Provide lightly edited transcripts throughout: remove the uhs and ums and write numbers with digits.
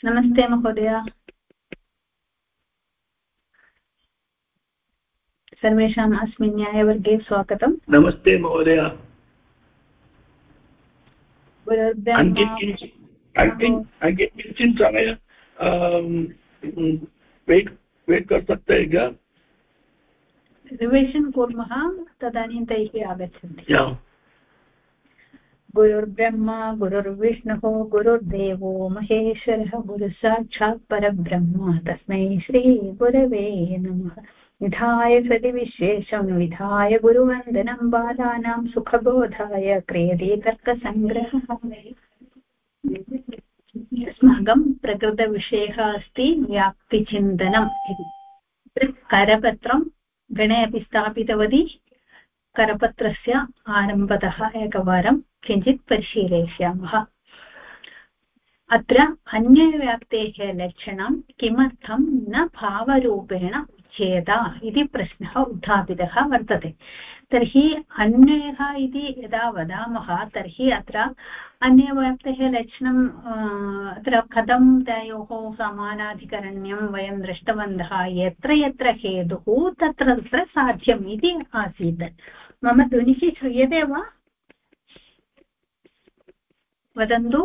नमस्ते महोदय। सर्वेषाम् अस्मिन् न्यायवर्गे स्वागतम्। नमस्ते महोदय। किञ्चित् समय वेट् कर सकते हैं क्या? रिविशन् कुर्मः, तदानीं तैः आगच्छन्ति। गुरुर्ब्रह्मा गुरुर्विष्णुः गुरुर्देवो महेश्वरः गुरुसाक्षात् परब्रह्म तस्मै श्रीगुरवे नमः। विधाय सति विश्वेशं विधाय गुरुवन्दनं बालानां सुखबोधाय क्रियते तर्कसङ्ग्रहः। अस्माकं प्रकृतविषयः अस्ति व्याप्तिचिन्तनम् इति। करपत्रं गणे अपि स्थापितवती। करपत्रस्य आरम्भतः एकवारं किञ्चित् परिशीलयिष्यामः। अत्र अन्यव्याप्तेः लक्षणं किमर्थं न भावरूपेण उच्येत इति प्रश्नः उत्थापितः वर्तते। तर्हि अन्यः इति यदा वदामः तर्हि अत्र अन्यव्याप्तेः लक्षणं अत्र कथं तयोः समानाधिकरण्यं वयं दृष्टवन्तः। यत्र यत्र हेतुः तत्र तत्र साध्यम् इति आसीत्। मम ध्वनिः श्रूयते वा? वदन्तु।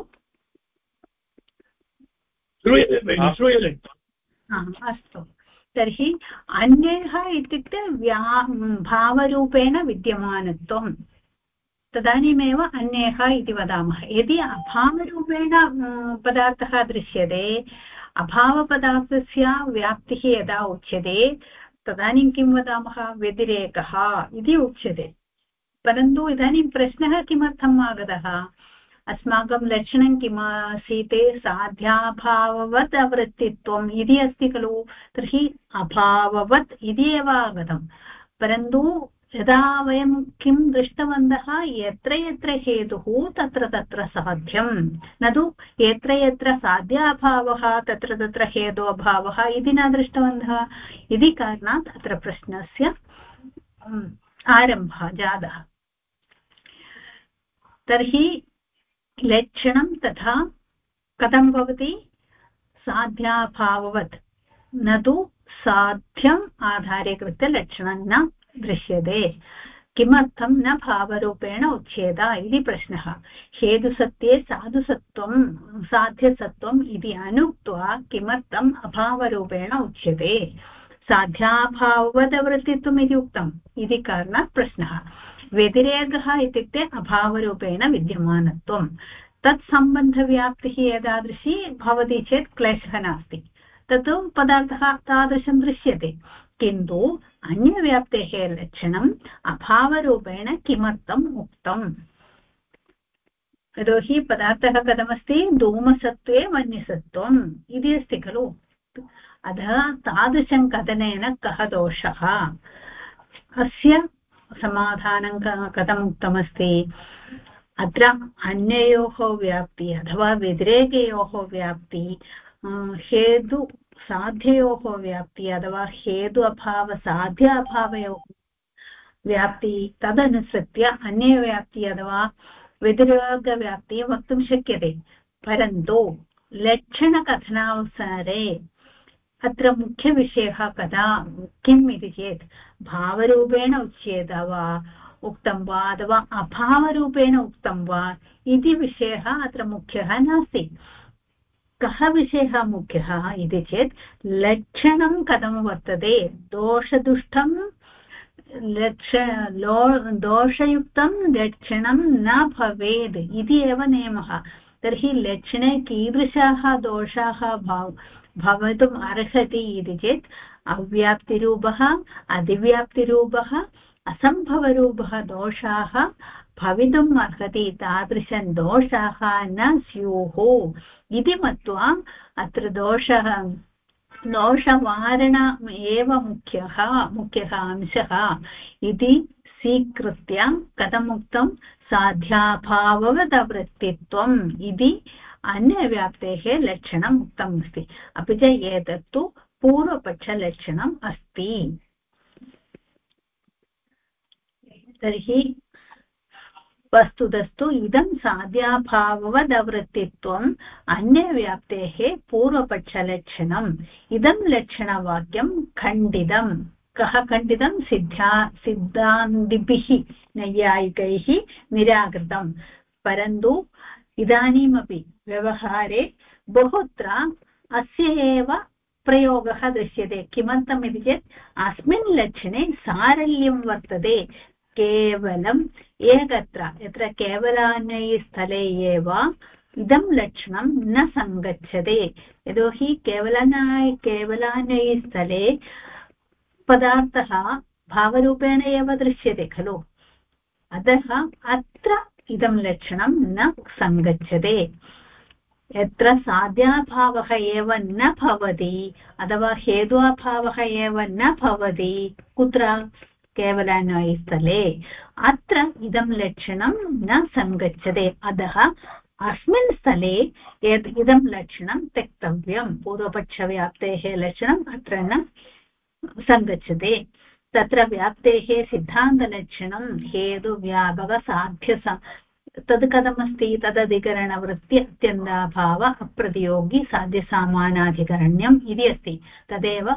श्रूयते। अस्तु, तर्हि अन्यः इत्युक्ते भावरूपेण विद्यमानत्वं, तदानीमेव अन्यः इति वदामः। यदि अभावरूपेण पदार्थः दृश्यते, अभावपदार्थस्य व्याप्तिः यदा उच्यते तदानीं किं वदामः? व्यतिरेकः इति उच्यते। परन्तु इदानीं प्रश्नः किमर्थम् आगतः? अस्माकं लक्षणं किम् आसीत्? साध्याभाववत् अवृत्तित्वम् इति अस्ति खलु। तर्हि अभाववत् इति एव आगतं। परन्तु यदा वयं किं दृष्टवन्तः? यत्र यत्र हेतुः तत्र तत्र साध्यं, न तु यत्र यत्र साध्याभावः तत्र तत्र हेतु अभावः इति न दृष्टवन्तः। इति कारणात् अत्र प्रश्नस्य आरम्भः जातः। तर्हि लक्षणं तथा कथं भवति? साध्याभाववत्, न तु साध्यम् आधारीकृत्य लक्षणं न दृश्यते। किमर्थं न भावरूपेण उच्येत इति प्रश्नः। हेतुसत्ये साधुसत्वं साध्यसत्वम् इति अनुक्त्वा किमर्थम् अभावरूपेण उच्यते? साध्याभाववदवृत्तित्वम् इति उक्तम् इति कारणात् प्रश्नः। व्यतिरेकः इत्युक्ते अभावरूपेण विद्यमानत्वं। तत्सम्बन्धव्याप्तिः एतादृशी भवति चेत् क्लेशः नास्ति, तत् पदार्थः तादृशं दृश्यते। किन्तु अन्यव्याप्तेः लक्षणम् अभावरूपेण किमर्थम् उक्तम्? यतोहि पदार्थः कथमस्ति? धूमसत्त्वे वह्निसत्त्वम् इति अस्ति खलु। अतः तादृशं कथनेन कः दोषः? अस्य समाधानं कथम् उक्तमस्ति? अत्र अन्ययोः व्याप्ति अथवा व्यतिरेकयोः व्याप्ति, हेतु साध्ययोः व्याप्ति अथवा हेतु अभाव साध्य अभावयोः व्याप्ति, तदनुसृत्य अन्यव्याप्ति अथवा व्यतिरेकव्याप्ति वक्तुं शक्यते। परन्तु लक्षणकथनावसरे अत्र मुख्यविषयः किम् इति चेत् भावरूपेण उच्येत वा उक्तं वा अथवा अभावरूपेण उक्तं वा इति विषयः अत्र मुख्यः नास्ति। कः विषयः मुख्यः इति चेत् लक्षणं कथं वर्तते? दोषदुष्टं दोषयुक्तं लक्षणं न भवेत् इति एव नियमः। तर्हि लक्षणे कीदृशाः दोषाः भवितुम् अर्हति इति चेत् अव्याप्तिरूपः, अधिव्याप्तिरूपः, असम्भवरूपः दोषाः भवितुम् अर्हति। तादृशं दोषाः न स्युः इति मत्वा अत्र दोषवारण एव मुख्यः अंशः इति स्वीकृत्य कथमुक्तं? साध्याभाववदवृत्तित्वम् इति अन्यव्याप्तेः लक्षणम् उक्तमस्ति। अपि च एतत्तु पूर्वपक्षलक्षणम् अस्ति। तर्हि वस्तुतस्तु इदं साध्याभाववदवृत्तित्वम् अन्यव्याप्तेः पूर्वपक्षलक्षणम् इदं लक्षणवाक्यं खण्डितं कः खण्डितं सिद्धान्तिभिः नैयायिकैः निराकृतं परन्तु इदानीमपि व्यवहारे बहुत्र अस्य एव प्रयोगः दृश्यते किमर्थम् इति चेत् अस्मिन् लक्षणे सारल्यं वर्तते केवलम् एकत्र यत्र केवलान्वयस्थले एव इदं लक्षणं न सङ्गच्छते यतोहि केवलान्वयस्थले पदार्थः भावरूपेण एव दृश्यते खलु अतः अत्र इदं लक्षणं न सङ्गच्छते यत्र साध्याभावः एव न भवति अथवा हेत्वाभावः एव न भवति कुत्र केवलान्वयस्थले अत्र इदं लक्षणं न सङ्गच्छते अतः अस्मिन् स्थले इदं लक्षणं त्यक्तव्यं पूर्वपक्षव्याप्तेः लक्षणम् अत्र न सङ्गच्छते तत्र व्याप्तेः सिद्धान्तलक्षणं हेतुव्यापकसाध्य तद् कथमस्ति तदधिकरणवृत्ति अत्यन्ताभाव अप्रतियोगी साध्यसामानाधिकरण्यम् इति अस्ति तदेव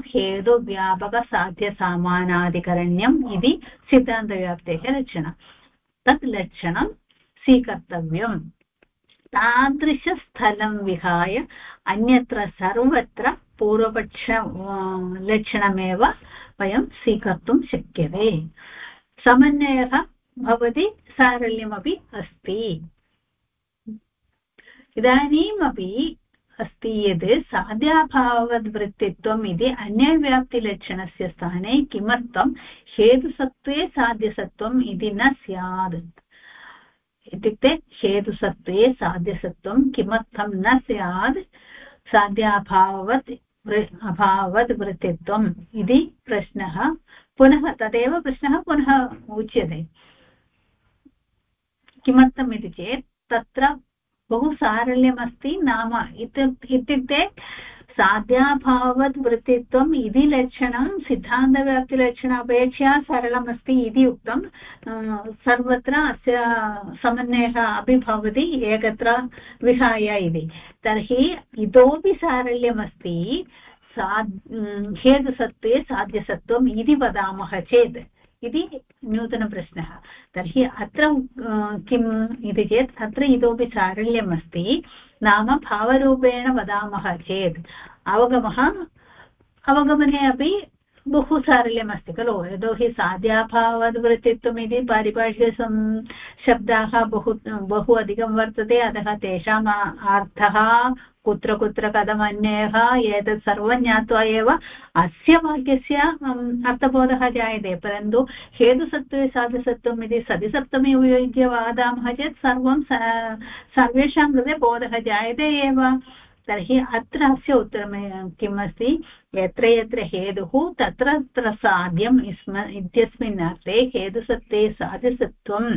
हेतुव्यापकसाध्यसामानाधिकरण्यम् इति सिद्धान्तव्याप्तेः लक्षणं तत् लक्षणं स्वीकर्तव्यम् तादृशस्थलं विहाय अन्यत्र सर्वत्र पूर्वपक्ष लक्षणमेव वयं स्वीकर्तुं शक्यते समन्वयः भवति सारल्यमपि अस्ति इदानीमपि अस्ति यद् साध्याभाववद्वृत्तित्वम् इति अन्यव्याप्तिलक्षणस्य स्थाने किमर्थं हेतुसत्त्वे साध्यसत्त्वम् इति न स्यात् इत्युक्ते हेतुसत्त्वे साध्यसत्त्वं किमर्थं न स्यात् साध्याभाववद्वृत्तित्वम् इति प्रश्नः पुनः तदेव प्रश्नः पुनः उच्यते किमर्थम् इति चेत् तत्र बहु सारल्यमस्ति नाम इत्युक्ते साध्याभाववद्वृत्तित्वम् इति लक्षणं सिद्धान्तव्याप्तिलक्षण अपेक्षया सरलमस्ति इति उक्तं सर्वत्र अस्य समन्वयः अपि भवति एकत्र विहाय इति तर्हि इतोपि सारल्यमस्ति हेतुसत्त्वे साध्यसत्त्वम् इति वदामः चेत् इति नूतनप्रश्नः तर्हि अत्र किम् इति चेत् अत्र इतोपि सारल्यमस्ति नाम भावरूपेण वदामः चेत् अवगमने अपि बहु सारल्यमस्ति खलु यतोहि साध्याभाववद्वृत्तित्वम् इति पारिभाषिक शब्दाः बहु अधिकं वर्तते अतः तेषाम् अर्थः कुत्र कुत्र कथमन्वयः एतत् सर्वं ज्ञात्वा एव अस्य वाक्यस्य अर्थबोधः जायते परन्तु हेतुसत्त्वे साध्यसत्त्वम् इति सतिसप्तमी उपयुज्य वदामः चेत् सर्वेषां कृते बोधः जायते एव तर्हि अत्र अस्य उत्तरं किम् अस्ति यत्र यत्र हेतुः तत्र तत्र साध्यम् इत्यस्मिन् अर्थे हेतुसत्त्वे साध्यसत्त्वम्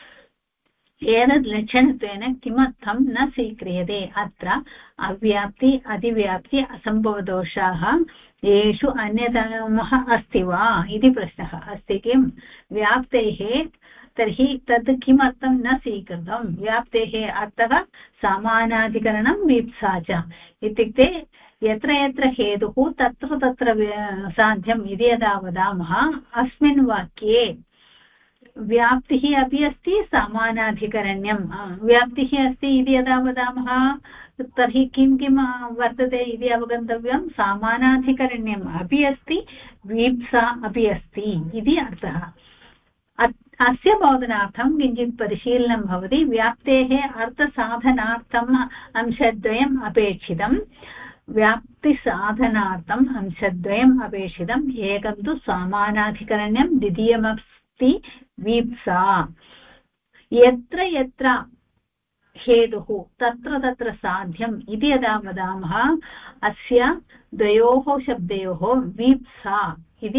एतद् लक्षणत्वेन किमर्थं न स्वीक्रियते अत्र अव्याप्ति अधिव्याप्ति असम्भवदोषाः येषु अन्यतमः अस्ति वा इति प्रश्नः अस्ति किं व्याप्तेः तर्हि तद् किमर्थं न स्वीकृतं व्याप्तेः अर्थः समानाधिकरणं वीप्सा च इत्युक्ते यत्र यत्र हेतुः तत्र तत्र साध्यम् इति यदा वदामः अस्मिन् वाक्ये व्याप्तिः अपि अस्ति समानाधिकरण्यं व्याप्तिः अस्ति इति यदा वदामः तर्हि किं किं वर्तते इति अवगन्तव्यं समानाधिकरण्यम् अपि अस्ति वीप्सा अपि अस्ति इति अर्थः अस्य बोधनार्थं किञ्चित् परिशीलनं भवति व्याप्तेः अर्थसाधनार्थम् अंशद्वयम् अपेक्षितं व्याप्तिसाधनार्थम् अंशद्वयम् अपेक्षितम् एकं तु समानाधिकरण्यं द्वितीयमस्ति वीप्सा यत्र यत्र हेतुः तत्र तत्र साध्यम् इति यदा वदामः अस्य द्वयोः शब्दयोः वीप्सा इति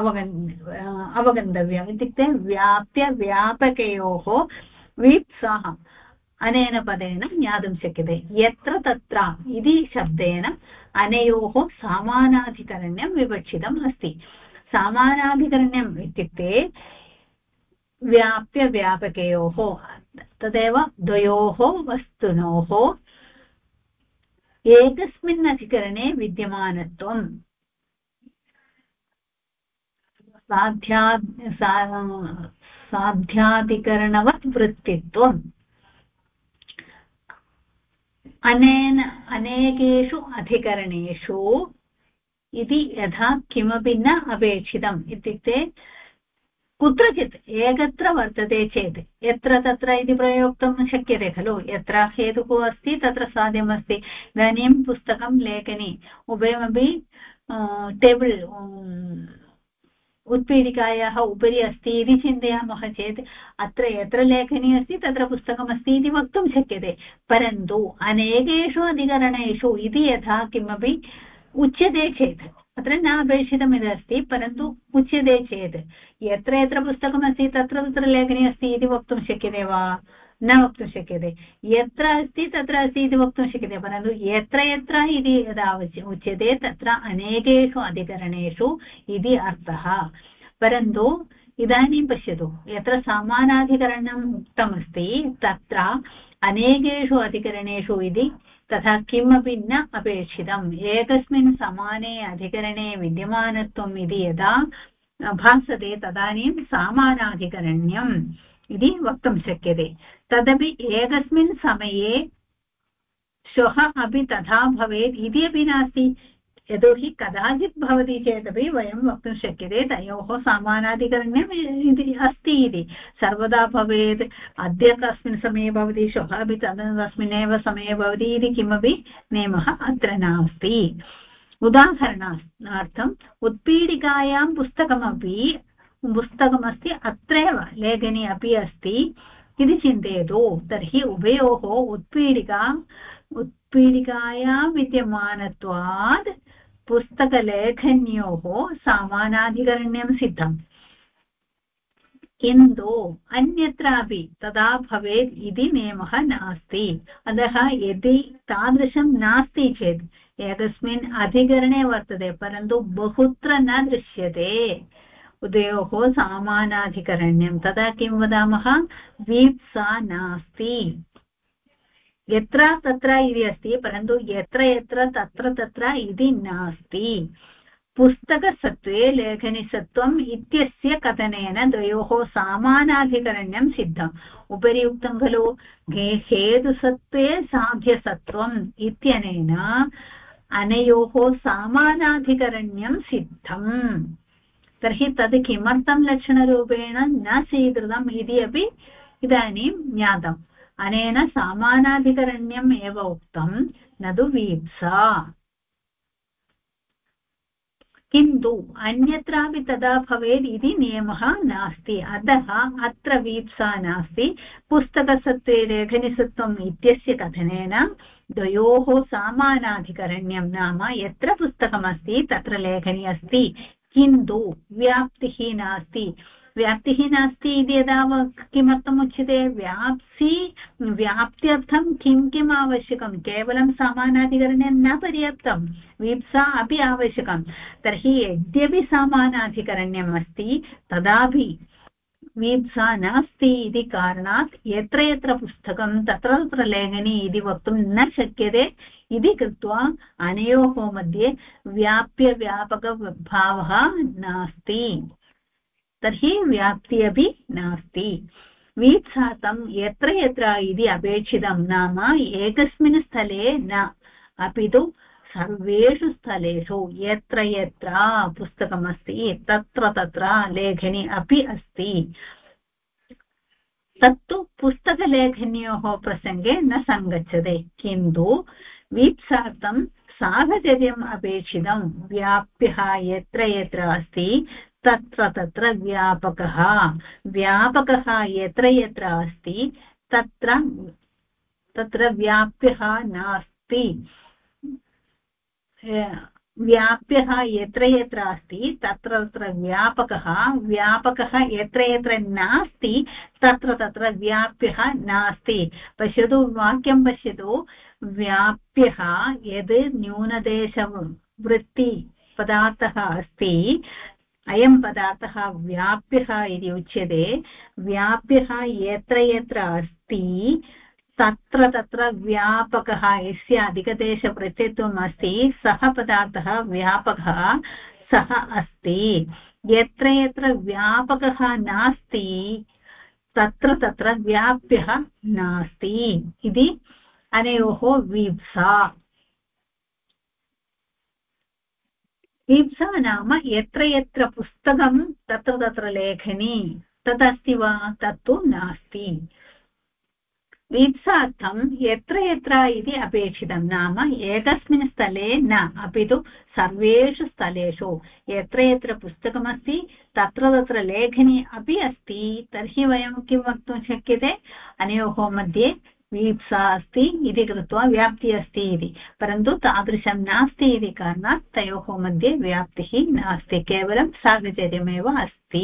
अवगन्तव्यम् इत्युक्ते व्याप्यव्यापकयोः वीप्साः अनेन पदेन ज्ञातुं शक्यते यत्र तत्र इति शब्देन अनयोः समानाधिकरण्यं विवक्षितम् अस्ति समानाधिकरण्यम् इत्युक्ते व्याप्यव्यापकयोः तदेव द्वयोः वस्तुनोः एकस्मिन् अधिकरणे विद्यमानत्वम् साध्याधिकरणवत् वृत्तित्वम् अनेन अनेकेषु अधिकरणेषु इति यथा किमपि न अपेक्षितम् इत्युक्ते कुत्रचित् एकत्र वर्तते चेत् यत्र तत्र इति प्रयोक्तुं शक्यते खलु यत्र हेतुः अस्ति तत्र साध्यमस्ति इदानीं पुस्तकं लेखनी उभयमपि टेबल् उत्पीठिकायाः उपरि अस्ति इति चिन्तयामः चेत् अत्र यत्र लेखनी अस्ति तत्र पुस्तकमस्ति इति वक्तुं शक्यते परन्तु अनेकेषु अधिकरणेषु इति यथा किमपि उच्यते चेत् अत्र न अपेक्षितमिदस्ति परन्तु उच्यते चेत् यत्र यत्र पुस्तकमस्ति तत्र तत्र लेखनी अस्ति इति वक्तुं शक्यते वा न वक्तुं शक्यते यत्र अस्ति तत्र अस्ति इति वक्तुं शक्यते परन्तु यत्र यत्र इति यदा उच्यते तत्र अनेकेषु अधिकरणेषु इति अर्थः परन्तु इदानीं पश्यतु यत्र समानाधिकरणम् उक्तमस्ति तत्र अनेकेषु अधिकरणेषु इति तथा किमपि न अपेक्षितम् एकस्मिन् समाने अधिकरणे विद्यमानत्वम् इति यदा भासते तदानीं समानाधिकरण्यम् इति वक्तुं शक्यते तदपि एकस्मिन् समये श्वः अपि तथा भवेत् इति अपि नास्ति यतोहि कदाचित् भवति चेदपि वयं वक्तुं शक्यते तयोः समानाधिकरण्यम् इति अस्ति इति सर्वदा भवेत् अद्य कस्मिन् समये भवति श्वः अपि तस्मिन्नेव समये भवति इति किमपि नियमः अत्र नास्ति उदाहरणार्थम् उत्पीठिकायां पुस्तकमस्ति अत्रैव लेखनी अपि अस्ति इति चिन्तयतु तर्हि उभयोः उत्पीठिकायां विद्यमानत्वात् पुस्तकलेखन्योः समानाधिकरण्यं सिद्धम् किन्तु अन्यत्रापि तदा भवेत् इति नियमः नास्ति अतः यदि तादृशं नास्ति चेत् एकस्मिन् अधिकरणे वर्तते परन्तु बहुत्र न दृश्यते उभयोः समानाधिकरण्यं तदा किं वदामः वीप्सा नास्ति यत्र तत्र इति अस्ति परन्तु यत्र यत्र तत्र तत्र इति नास्ति पुस्तकसत्त्वे लेखनीसत्त्वम् इत्यस्य कथनेन द्वयोः समानाधिकरण्यं सिद्धम् उपरि उक्तं खलु हेतुसत्त्वे साध्यसत्त्वम् इत्यनेन अनयोः समानाधिकरण्यं सिद्धम् तर्हि तद् किमर्थं लक्षणरूपेण न स्वीकृतम् इति अपि इदानीं ज्ञातम् अनेन समानाधिकरण्यम् एव उक्तं न तु वीप्सा किन्तु अन्यत्रापि तदा भवेत् इति नियमः नास्ति अतः अत्र वीप्सा नास्ति पुस्तकसत्त्वे लेखनीसत्त्वम् इत्यस्य कथनेन द्वयोः समानाधिकरण्यं नाम यत्र पुस्तकमस्ति तत्र लेखनी अस्ति किन्तु व्याप्तिः नास्ति इति यदा किमर्थम् उच्यते व्याप्त्यर्थं किम् आवश्यकं केवलं समानाधिकरण्यं न पर्याप्तं वीप्सा अपि आवश्यकं तर्हि यद्यपि समानाधिकरण्यम् अस्ति तदापि वीप्सा नास्ति इति कारणात् यत्र यत्र पुस्तकं तत्र तत्र लेखनी इति वक्तुं न शक्यते इति कृत्वा अनयोः मध्ये व्याप्यव्यापकभावः नास्ति तर्हि व्याप्ति अपि नास्ति वीप्सार्थं यत्र यत्र इति अपेक्षितं नाम एकस्मिन् स्थले न अपि तु सर्वेषु स्थलेषु यत्र यत्र पुस्तकमस्ति तत्र तत्र लेखनी अपि अस्ति तत्तु पुस्तकलेखन्योः प्रसङ्गे न सङ्गच्छते किन्तु वीप्सार्थं साहचर्यम् अपेक्षितं व्याप्यः यत्र यत्र अस्ति तत्र तत्र व्यापकः यत्र यत्र अस्ति तत्र व्याप्यः नास्ति व्याप्यः यत्र यत्र अस्ति तत्र तत्र व्यापकः यत्र यत्र नास्ति तत्र तत्र व्याप्यः नास्ति पश्यतु वाक्यं पश्यतु व्याप्यः यद् न्यूनदेशवृत्ति पदार्थः अस्ति अयं पदार्थः व्याप्यः इति उच्यते व्याप्यः यत्र यत्र अस्ति तत्र तत्र व्यापकः यस्य अधिकदेशप्रत्ययत्वम् अस्ति सः पदार्थः व्यापकः सः अस्ति यत्र यत्र व्यापकः नास्ति तत्र तत्र व्याप्यः नास्ति इति अनयोः वीप्सा वीप्सा नाम यत्र यत्र पुस्तकं तत्र तत्र लेखनी तदस्ति वा तत्तु नास्ति वीप्सार्थं यत्र यत्र इति अपेक्षितं नाम एकस्मिन् स्थले न अपि तु सर्वेषु स्थलेषु यत्र यत्र पुस्तकमस्ति तत्र तत्र लेखनी अपि अस्ति तर्हि वयं किं वक्तुं शक्यते अनयोः मध्ये वीप्सा अस्ति इति कृत्वा व्याप्तिः अस्ति इति परन्तु तादृशं नास्ति इति कारणात् तयोः मध्ये व्याप्तिः नास्ति केवलं साहचर्यमेव अस्ति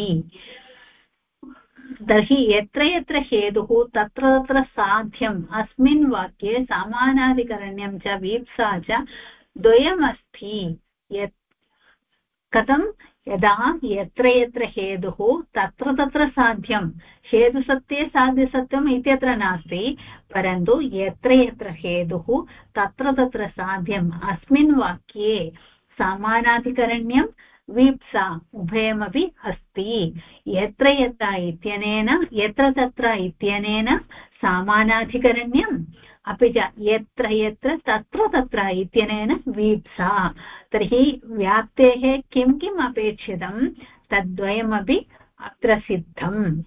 तर्हि यत्र यत्र हेतुः तत्र तत्र साध्यम् अस्मिन् वाक्ये समानाधिकरण्यं च वीप्सा च द्वयमस्ति यत् कथं यदा यत्र यत्र हेतुः तत्र तत्र साध्यं हेतुसत्ये साध्यसत्यम् इत्यत्र नास्ति परन्तु यत्र यत्र हेतुः तत्र तत्र साध्यम् अस्मिन् वाक्ये समानाधिकरण्यं वीप्सा उभयमपि अस्ति यत्र यत्र इत्यनेन यत्र तत्र इत्यनेन समानाधिकरण्यम् अपि च यत्र यत्र तत्र तत्र इत्यनेन वीप्सा तर्हि व्याप्तेः किं किम् अपेक्षितं तद्वयमपि अत्र सिद्धम्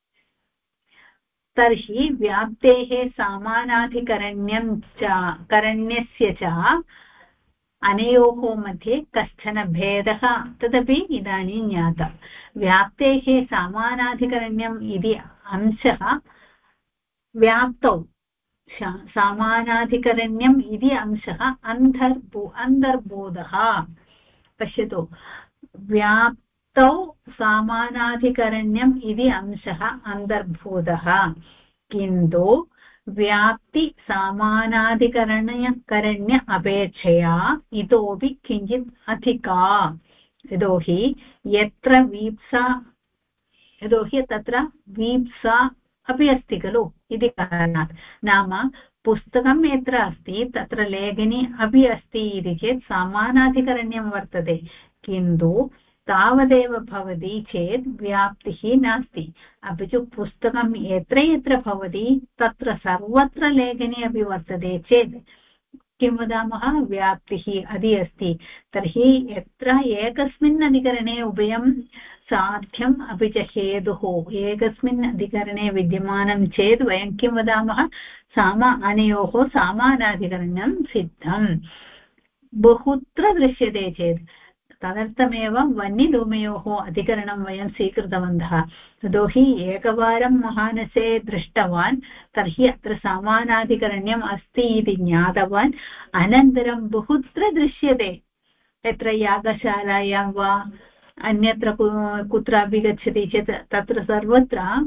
तर्हि व्याप्तेः समानाधिकरण्यं च करण्यस्य च अनयोः मध्ये कश्चन भेदः तदपि इदानीं ज्ञातं व्याप्तेः समानाधिकरण्यम् इति अंशः व्याप्तौ समानाधिकरण्यम् इति अंशः अन्तर्बोधः पश्यतु व्याप्तौ समानाधिकरण्यम् इति अंशः अन्तर्भूतः किन्तु व्याप्ति समानाधिकरण्य अपेक्षया इतोपि किञ्चित् अधिका यतोहि यत्र वीप्सा यतोहि तत्र वीप्सा अपि अस्ति खलु इति कारणात् नाम पुस्तकं यत्र अस्ति तत्र लेखनी अपि अस्ति इति चेत् समानाधिकरण्यं वर्तते किन्तु तावदेव भवति चेत् व्याप्तिः नास्ति अपि च पुस्तकं यत्र यत्र भवति तत्र सर्वत्र लेखनी अपि वर्तते चेत् किं वदामः व्याप्तिः अधि अस्ति तर्हि यत्र एकस्मिन् अधिकरणे उभयं साध्यम् अपि च हेतुः एकस्मिन् अधिकरणे विद्यमानं चेत् वयं किं वदामः अनयोः समानाधिकरणं सिद्धम् बहुत्र दृश्यते चेत् तदर्थमेव वह्निधूमयोः अधिकरणं वयं स्वीकृतवन्तः यतोहि एकवारं महानसे दृष्टवान् तर्हि अत्र समानाधिकरण्यम् अस्ति इति ज्ञातवान् अनन्तरं बहुत्र दृश्यते यत्र यागशालायां वा अन्यत्र कुत्रापि गच्छति चेत् तत्र सर्वत्र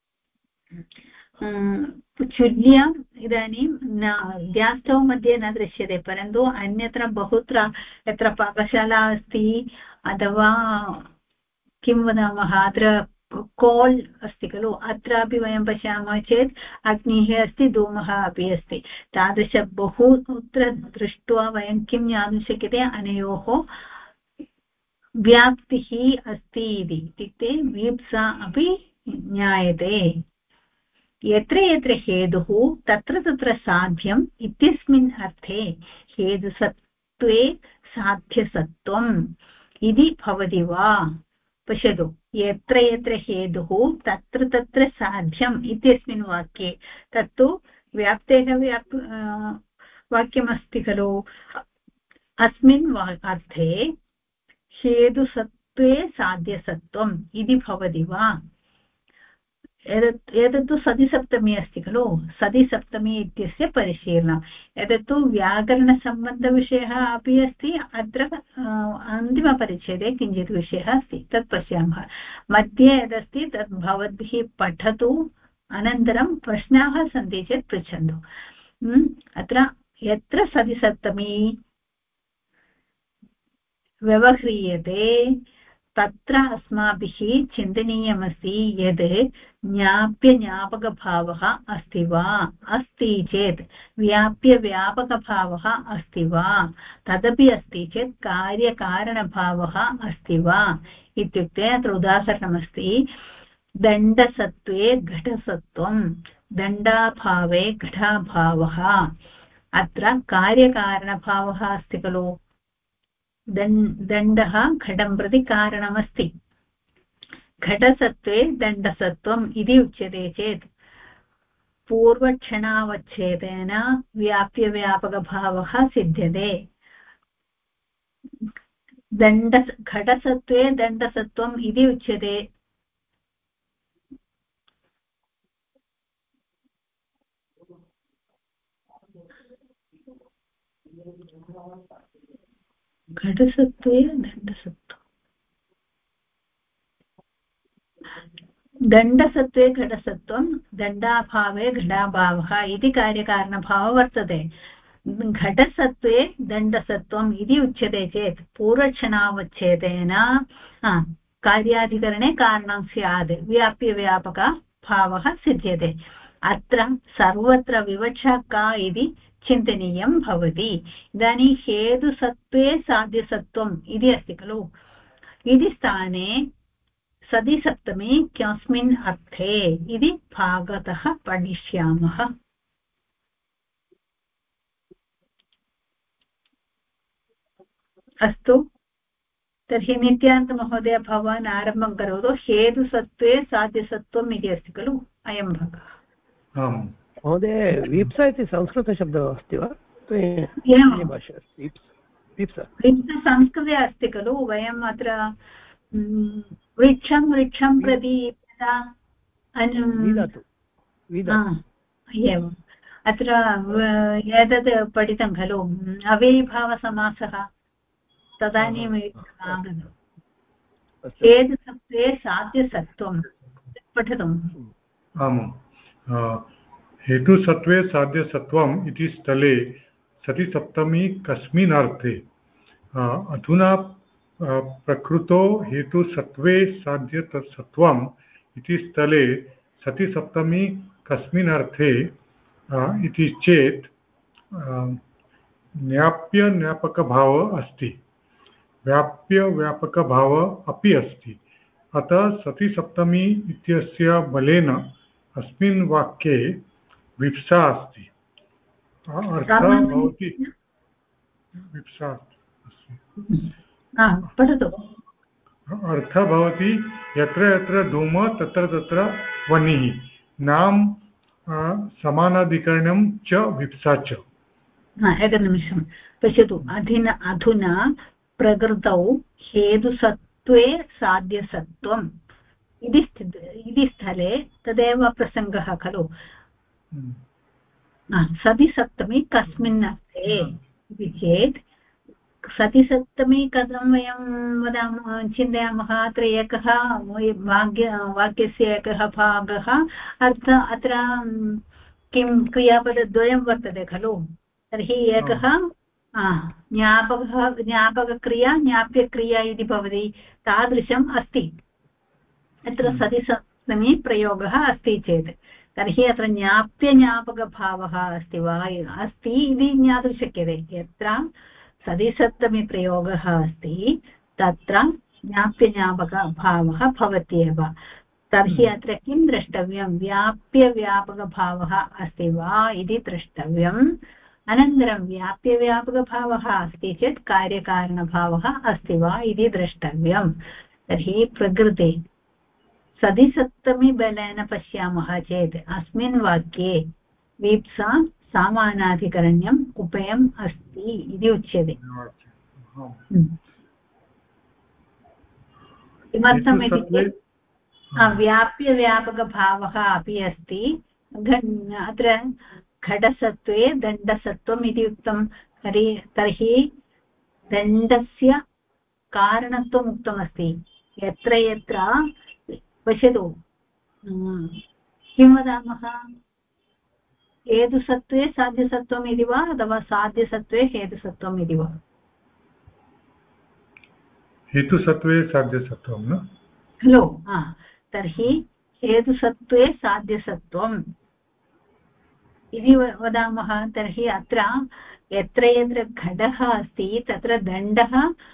चुल्याम् इदानीं न ग्यास् स्टव् मध्ये न दृश्यते परन्तु अन्यत्र बहुत्र यत्र पाकशाला अस्ति अथवा किं वदामः अत्र कोल् अस्ति खलु अत्रापि वयं पश्यामः चेत् अग्निः अस्ति धूमः अपि अस्ति तादृश बहुत्र दृष्ट्वा वयं किं ज्ञातुं शक्यते अनयोः व्याप्तिः अस्ति इत्युक्ते वीप्सा अपि ज्ञायते यत्र यत्र हेतुः तत्र तत्र साध्यम् इत्यस्मिन् अर्थे हेतुसत्त्वे साध्यसत्त्वम् इति भवति वा पश्यतु यत्र यत्र हेतुः तत्र तत्र साध्यम् इत्यस्मिन् वाक्ये तत्तु व्याप्तेः वाक्यमस्ति खलु अस्मिन् अर्थे हेतुसत्त्वे साध्यसत्त्वम् इति भवति वा एतत्तु सतिसप्तमी अस्ति खलु सतिसप्तमी इत्यस्य परिशीलनम् एतत्तु व्याकरणसम्बन्धविषयः अपि अस्ति अत्र अन्तिमपरिच्छेदे किञ्चित् विषयः अस्ति तत् पश्यामः मध्ये यदस्ति तत् भवद्भिः पठतु अनन्तरं प्रश्नाः सन्ति चेत् पृच्छन्तु अत्र यत्र सतिसप्तमी व्यवह्रियते तत्र अस्माभिः चिन्तनीयमस्ति यद् ज्ञाप्यज्ञापकभावः अस्ति वा, अस्ति चेत् व्याप्यव्यापकभावः अस्ति वा, तदपि अस्ति चेत् कार्यकारणभावः अस्ति वा इत्युक्ते अत्र उदाहरणमस्ति दण्डसत्त्वे घटसत्त्वं, दण्डाभावे घटाभावः। अत्र कार्यकारणभावः अस्ति खलु, दण्डः घटं प्रति कारणमस्ति, घटसत्त्वे दण्डसत्त्वम् इति उच्यते चेत् पूर्वक्षणावच्छेदेन व्याप्यव्यापकभावः सिद्ध्यते। घटसत्त्वे दण्डसत्त्वम् इति उच्यते घटसत्त्वे दण्डसत्त्वं, दण्डसत्त्वे घटसत्त्वं, दण्डाभावे घटाभावः इति कार्यकारणभावः वर्तते। घटसत्त्वे दण्डसत्त्वम् इति उच्यते चेत् पूर्वक्षणावच्छेदेन कार्याधिकरणे कारणं स्यात्, व्याप्यव्यापकभावः सिद्ध्यते। अत्र सर्वत्र विवक्षा का इति चिन्तनीयं भवति। इदानीं हेतुसत्त्वे साध्यसत्त्वम् इति अस्ति खलु, इति स्थाने सदिसप्तमी कस्मिन् अर्थे इति भागतः पठिष्यामः। अस्तु, तर्हि नित्यान्तमहोदय भवान् आरम्भं करोतु। हेतुसत्त्वे साध्यसत्त्वम् इति अस्ति खलु अयं भागः। आम् महोदय, वीप्सा इति संस्कृतशब्दः अस्ति वा? भाषा वीप्सा संस्कृते अस्ति खलु। वयम् अत्र वृक्षं प्रति एवम् अत्र एतत् पठितं खलु, अव्ययीभावसमासः, तदानीम् आगतम्। हेतुसत्त्वे साध्यसत्त्वं पठतु। आमां, हेतुसत्त्वे साध्यसत्त्वम् इति स्थले सतिसप्तमी कस्मिन् अर्थे? अधुना प्रकृतो हेतुसत्त्वे साध्यसत्त्वम् इति स्थले सतिसप्तमी कस्मिन् अर्थे इति चेत् ज्ञाप्यज्ञापकभावः अस्ति, व्याप्यव्यापकभावः अपि अस्ति। अतः सतिसप्तमी इत्यस्य बलेन अस्मिन् वाक्ये विप्सा अस्ति। अर्थः भवति विप्सा पठतु। अर्थः भवति यत्र यत्र धूमः तत्र तत्र वह्निः, नाम समानाधिकरणं च विप्सा च। एकनिमिषं पश्यतु। अधुना प्रकृतौ हेतुसत्त्वे साध्यसत्त्वम् इति स्थले तदेव प्रसङ्गः खलु। सतिसप्तमी कस्मिन् अर्थे इति चेत् सतिसप्तमी कथं वयं वदामः, चिन्तयामः। अत्र एकः वाक्यस्य एकः भागः अत्र किं क्रियापदद्वयं वर्तते खलु। तर्हि एकः ज्ञापकक्रिया ज्ञाप्यक्रिया इति भवति, तादृशम् अस्ति। अत्र सतिसप्तमी प्रयोगः अस्ति चेत् तर्हि अत्र ज्ञाप्यज्ञापकभावः अस्ति वा, अस्ति इति ज्ञातुं शक्यते। यत्र सतिसप्तमी प्रयोगः अस्ति तत्र ज्ञाप्यज्ञापकभावः भवत्येव। तर्हि अत्र किं द्रष्टव्यं, व्याप्यव्यापकभावः अस्ति वा इति द्रष्टव्यम्। अनन्तरं व्याप्यव्यापकभावः अस्ति चेत् कार्यकारणभावः अस्ति वा इति द्रष्टव्यं। तर्हि प्रकृते सतिसप्तमी बलेन पश्यामः चेत् अस्मिन् वाक्ये वीप्सा सामानाधिकरण्यम् उभयम् अस्ति इति उच्यते। किमर्थमिति चेत् व्याप्यव्यापकभावः अपि अस्ति। अत्र घटसत्त्वे दण्डसत्त्वम् इति उक्तं। तर्हि दण्डस्य कारणत्वम् उक्तमस्ति। यत्र यत्र पश्यतु, किं वदामः, हेतुसत्त्वे साध्यसत्त्वम् इति वा अथवा साध्यसत्त्वे हेतुसत्त्वम् इति वा? हेतुसत्त्वे साध्यसत्त्वं न खलु तर्हि हेतुसत्त्वे साध्यसत्त्वम् इति वदामः। तर्हि अत्र यत्र यत्र घटः अस्ति तत्र दण्डः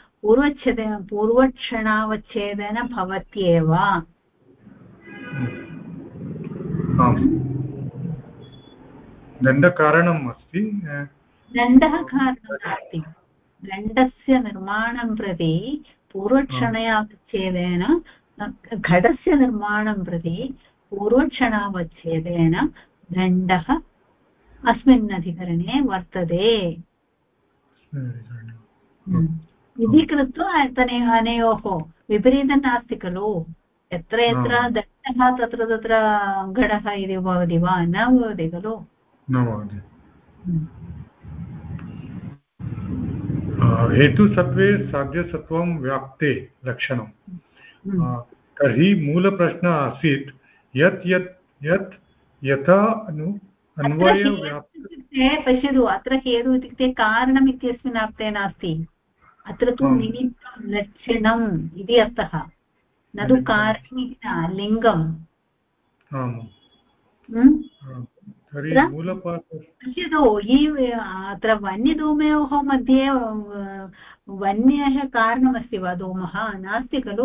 पूर्वक्षणावच्छेदेन भवत्येव। दण्डकारणम् अस्ति दण्डः कारणं नास्ति। दण्डस्य निर्माणं प्रति पूर्वक्षणावच्छेदेन घटस्य निर्माणं प्रति पूर्वक्षणावच्छेदेन दण्डः अस्मिन् अधिकरणे वर्तते इति कृत्वा अनयोः विपरीतं नास्ति खलु। यत्र यत्र दण्डः तत्र तत्र घटः इति भवति वा न भवति खलु। हेतुसत्त्वे साध्यसत्त्वं व्याप्ते लक्षणं। तर्हि मूलप्रश्नः आसीत् यत् यत् यत् यथा अन्वयव्याप्ते। पश्यतु अत्र हेतु इत्युक्ते कारणम् इत्यस्मिन् अर्थे नास्ति। अत्र तु निमित्तं लक्षणम् इति अर्थः न तु कारणम् इति न लिङ्गम्। पश्यतु अत्र वन्यधूमयोः मध्ये वन्यः कारणमस्ति वा धूमः नास्ति खलु।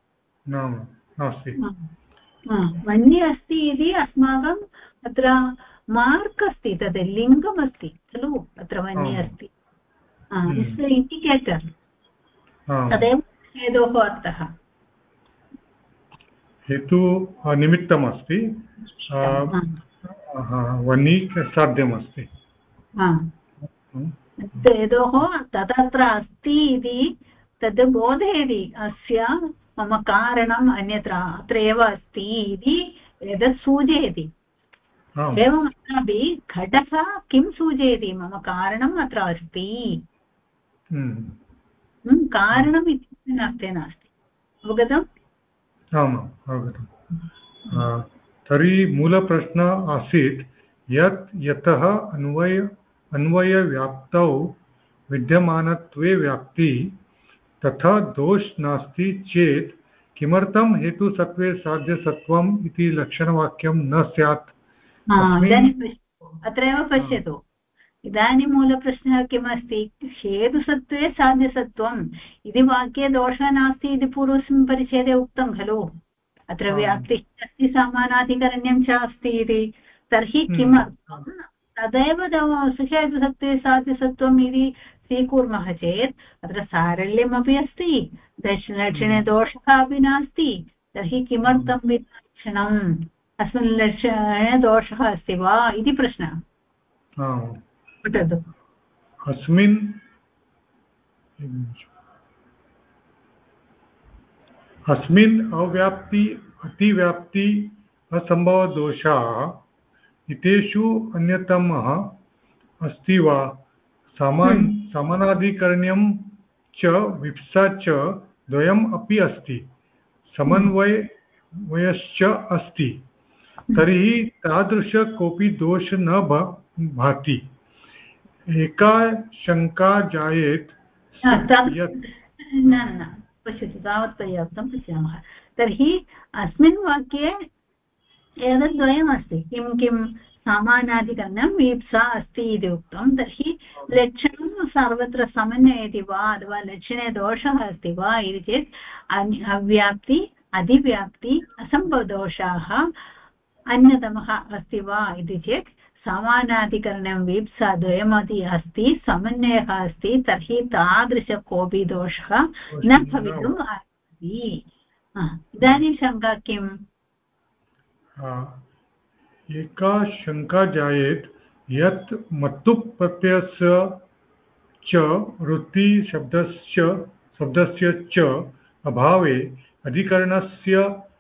वन्य अस्ति इति अस्माकम् अत्र मार्क् अस्ति तद् लिङ्गमस्ति खलु। अत्र वन्य अस्ति इण्डिकेटर् तदेव हेतोः अर्थः। हेतु निमित्तमस्ति वन्नी साध्यमस्ति हेतोः तदत्र अस्ति इति तद् बोधयति अस्य मम कारणम् अन्यत्र अत्र एव अस्ति इति एतत् सूचयति। एवम् अत्रापि घटः किं सूचयति मम कारणम् अत्र अस्ति। कारणम् इत्यस्मिन् अर्थे नास्ति। अवगतम्? तर्हि मूलप्रश्नः आसीत् यत् यतः अन्वयव्याप्तौ विद्यमानत्वे व्याप्ति तथा दोष नास्ति चेत् किमर्थं हेतुसत्त्वे साध्यसत्त्वम् इति लक्षणवाक्यं न स्यात्। अत्रैव पश्यतु इदानीं मूलप्रश्नः किमस्ति हेतुसत्त्वे साध्यसत्त्वम् इति वाक्ये दोषः नास्ति इति पूर्वस्मिन् परिच्छेदे उक्तं खलु। अत्र व्याप्तिः अस्ति समानाधिकरण्यं च अस्ति इति तर्हि किमर्थं तदेव हेतुसत्त्वे साध्यसत्त्वम् इति स्वीकुर्मः चेत् अत्र सारल्यमपि अस्ति लक्षणे दोषः अपि नास्ति। तर्हि किमर्थं विलक्षणम् अस्मिन् लक्षणे दोषः अस्ति वा इति प्रश्नः। वदतु। अस्मिन् अव्याप्ति अतिव्याप्ति असम्भवदोषाः इतेषु अन्यतमः अस्ति वा। समानाधिकरण्यं च विप्सा च द्वयम् अपि अस्ति समन्वयश्च अस्ति। तर्हि तादृश कोऽपि दोष न भाति। एका शङ्का जायेत पश्यतु तावत् पर्याप्तं पश्यामः। तर्हि अस्मिन् वाक्ये एतद्वयमस्ति किं किं समानाधिकरणं वीप्सा अस्ति इति उक्तं। तर्हि लक्षणं सर्वत्र समन्वयति वा अथवा लक्षणे दोषः अस्ति वा इति चेत् अव्याप्ति अधिव्याप्ति असम्भवदोषाः अन्यतमः अस्ति वा इति चेत् समानाधिकरणं वीप्सा द्वयमपि अस्ति समन्वयः अस्ति। तर्हि तादृश कोऽपि दोषः न भवितुम् अर्हति। इदानीं शङ्का किम्? एका शङ्का जायेत यत् मतुप् प्रत्ययस्य च वृत्तिशब्दस्य च अभावे अधिकरणस्य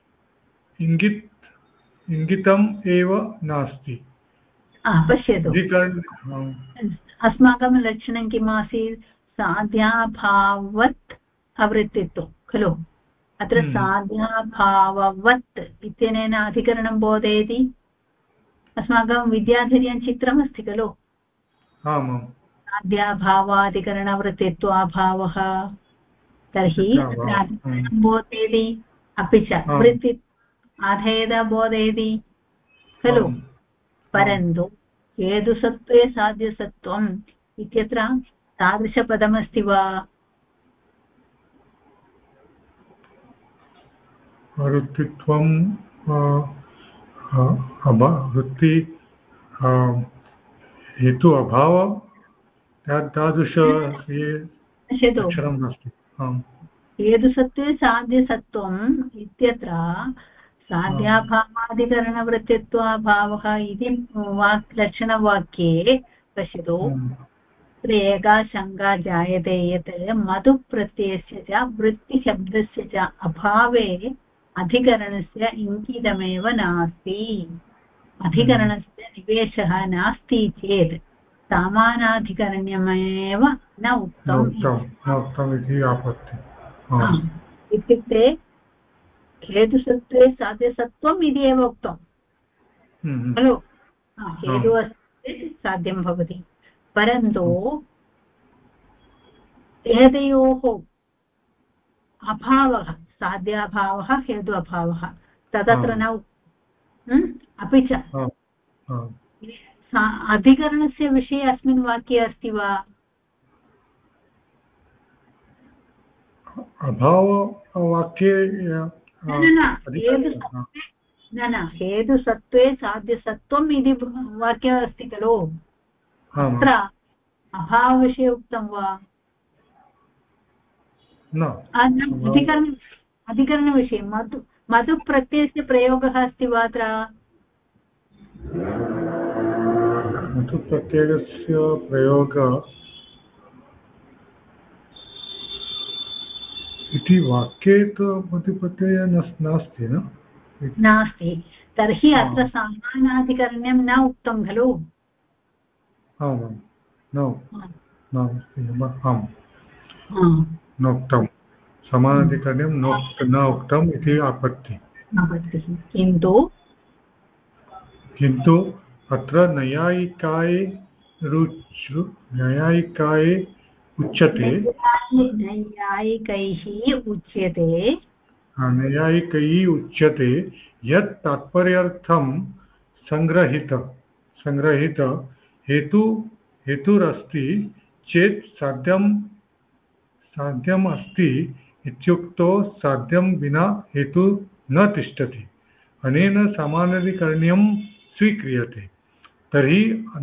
इङ्गितम् एव नास्ति। पश्यतु अस्माकं लक्षणं किम् आसीत् साध्याभाववत् अवृत्तित्वं खलु। अत्र साध्याभाववत् इत्यनेन अधिकरणं बोधयति। अस्माकं विद्याधर्यं चित्रमस्ति खलु। साध्याभावाधिकरणवृत्तित्वाभावः तर्हि बोधयति अपि च वृत्ति आधेयत बोधयति खलु परन्तु हेतुसत्त्वे साध्यसत्त्वम् इत्यत्र तादृशपदमस्ति वा वृत्तित्वं वृत्ति हेतु अभाव तादृश नास्ति हेतुसत्त्वे साध्यसत्त्वम् इत्यत्र साध्याभावादिकरणवृत्तित्वाभावः इति लक्षणवाक्ये पश्यतु तत्र एका शङ्का जायते यत् मधुप्रत्ययस्य च वृत्तिशब्दस्य च अभावे अधिकरणस्य इङ्गितमेव नास्ति अधिकरणस्य निवेशः नास्ति चेत् सामानाधिकरण्यमेव न उक्तम् इति आपत्ति इत्युक्ते हेतुसत्त्वे साध्यसत्त्वम् इति एव उक्तं खलु हेतुः अस्ति साध्यं भवति परन्तु एतयोः अभावः साध्याभावः हेतु अभावः तदत्र न अपि च अधिकरणस्य विषये अस्मिन् वाक्ये अस्ति वा अभाववाक्ये न हेतुसत्त्वे साध्यसत्त्वम् इति वाक्यम् अस्ति खलु अत्र अभावविषये उक्तं वा अधिकरणविषये मधुप्रत्ययस्य प्रयोगः अस्ति वा अत्र मधुप्रत्ययस्य प्रयोगः इति वाक्ये तु मधुप्रत्ययः नास्ति नास्ति तर्हि अत्र सामानाधिकरण्यं न उक्तं खलु नोक्तं समानाधिकरण्यं न उक्तम् इति आपत्तिः किन्तु अत्र नैयायिकाय नैयायिकैः उच्यते यत् तात्पर्यार्थं संग्रहित हेतुरस्ति चेत् साध्यम् अस्ति इत्युक्तो साध्यं विना हेतु न तिष्ठति अनेन सामानाधिकरण्यं स्वीक्रियते तर्हि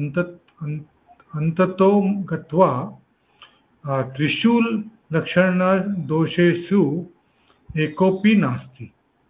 अन्ततो गत्वा त्रिषु लक्षणदोषेषु एकोऽपि नास्ति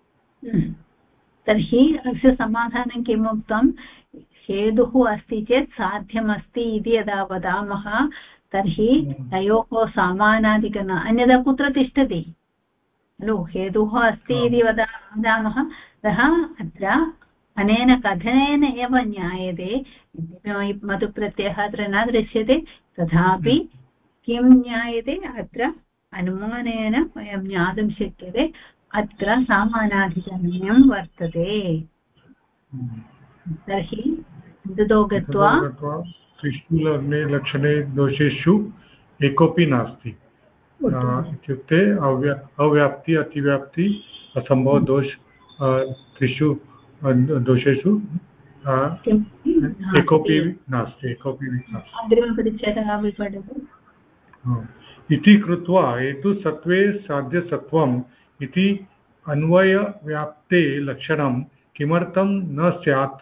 तर्हि अस्य समाधानं किम् उक्तं हेतुः अस्ति चेत् साध्यमस्ति इति यदा वदामः तर्हि तयोः सामानाधिकरण अन्यथा कुत्र तिष्ठति खलु हेतुः अस्ति इति वदामः अतः अत्र अनेन कथनेन एव ज्ञायते मधुप्रत्ययः अत्र न दृश्यते तथापि किं ज्ञायते अत्र अनुमानेन वयं ज्ञातुं शक्यते अत्र सामानाधिकरण्यं वर्तते तर्हि ततो गत्वा त्रिषु लक्षणे दोषेषु एकोऽपि नास्ति इत्युक्ते अव्याप्ति अतिव्याप्ति असम्भवदोष त्रिषु दोषेषु एकोऽपि नास्ति इति कृत्वा हेतुसत्त्वे साध्यसत्त्वम् इति अन्वयव्याप्ते लक्षणं किमर्थं न स्यात्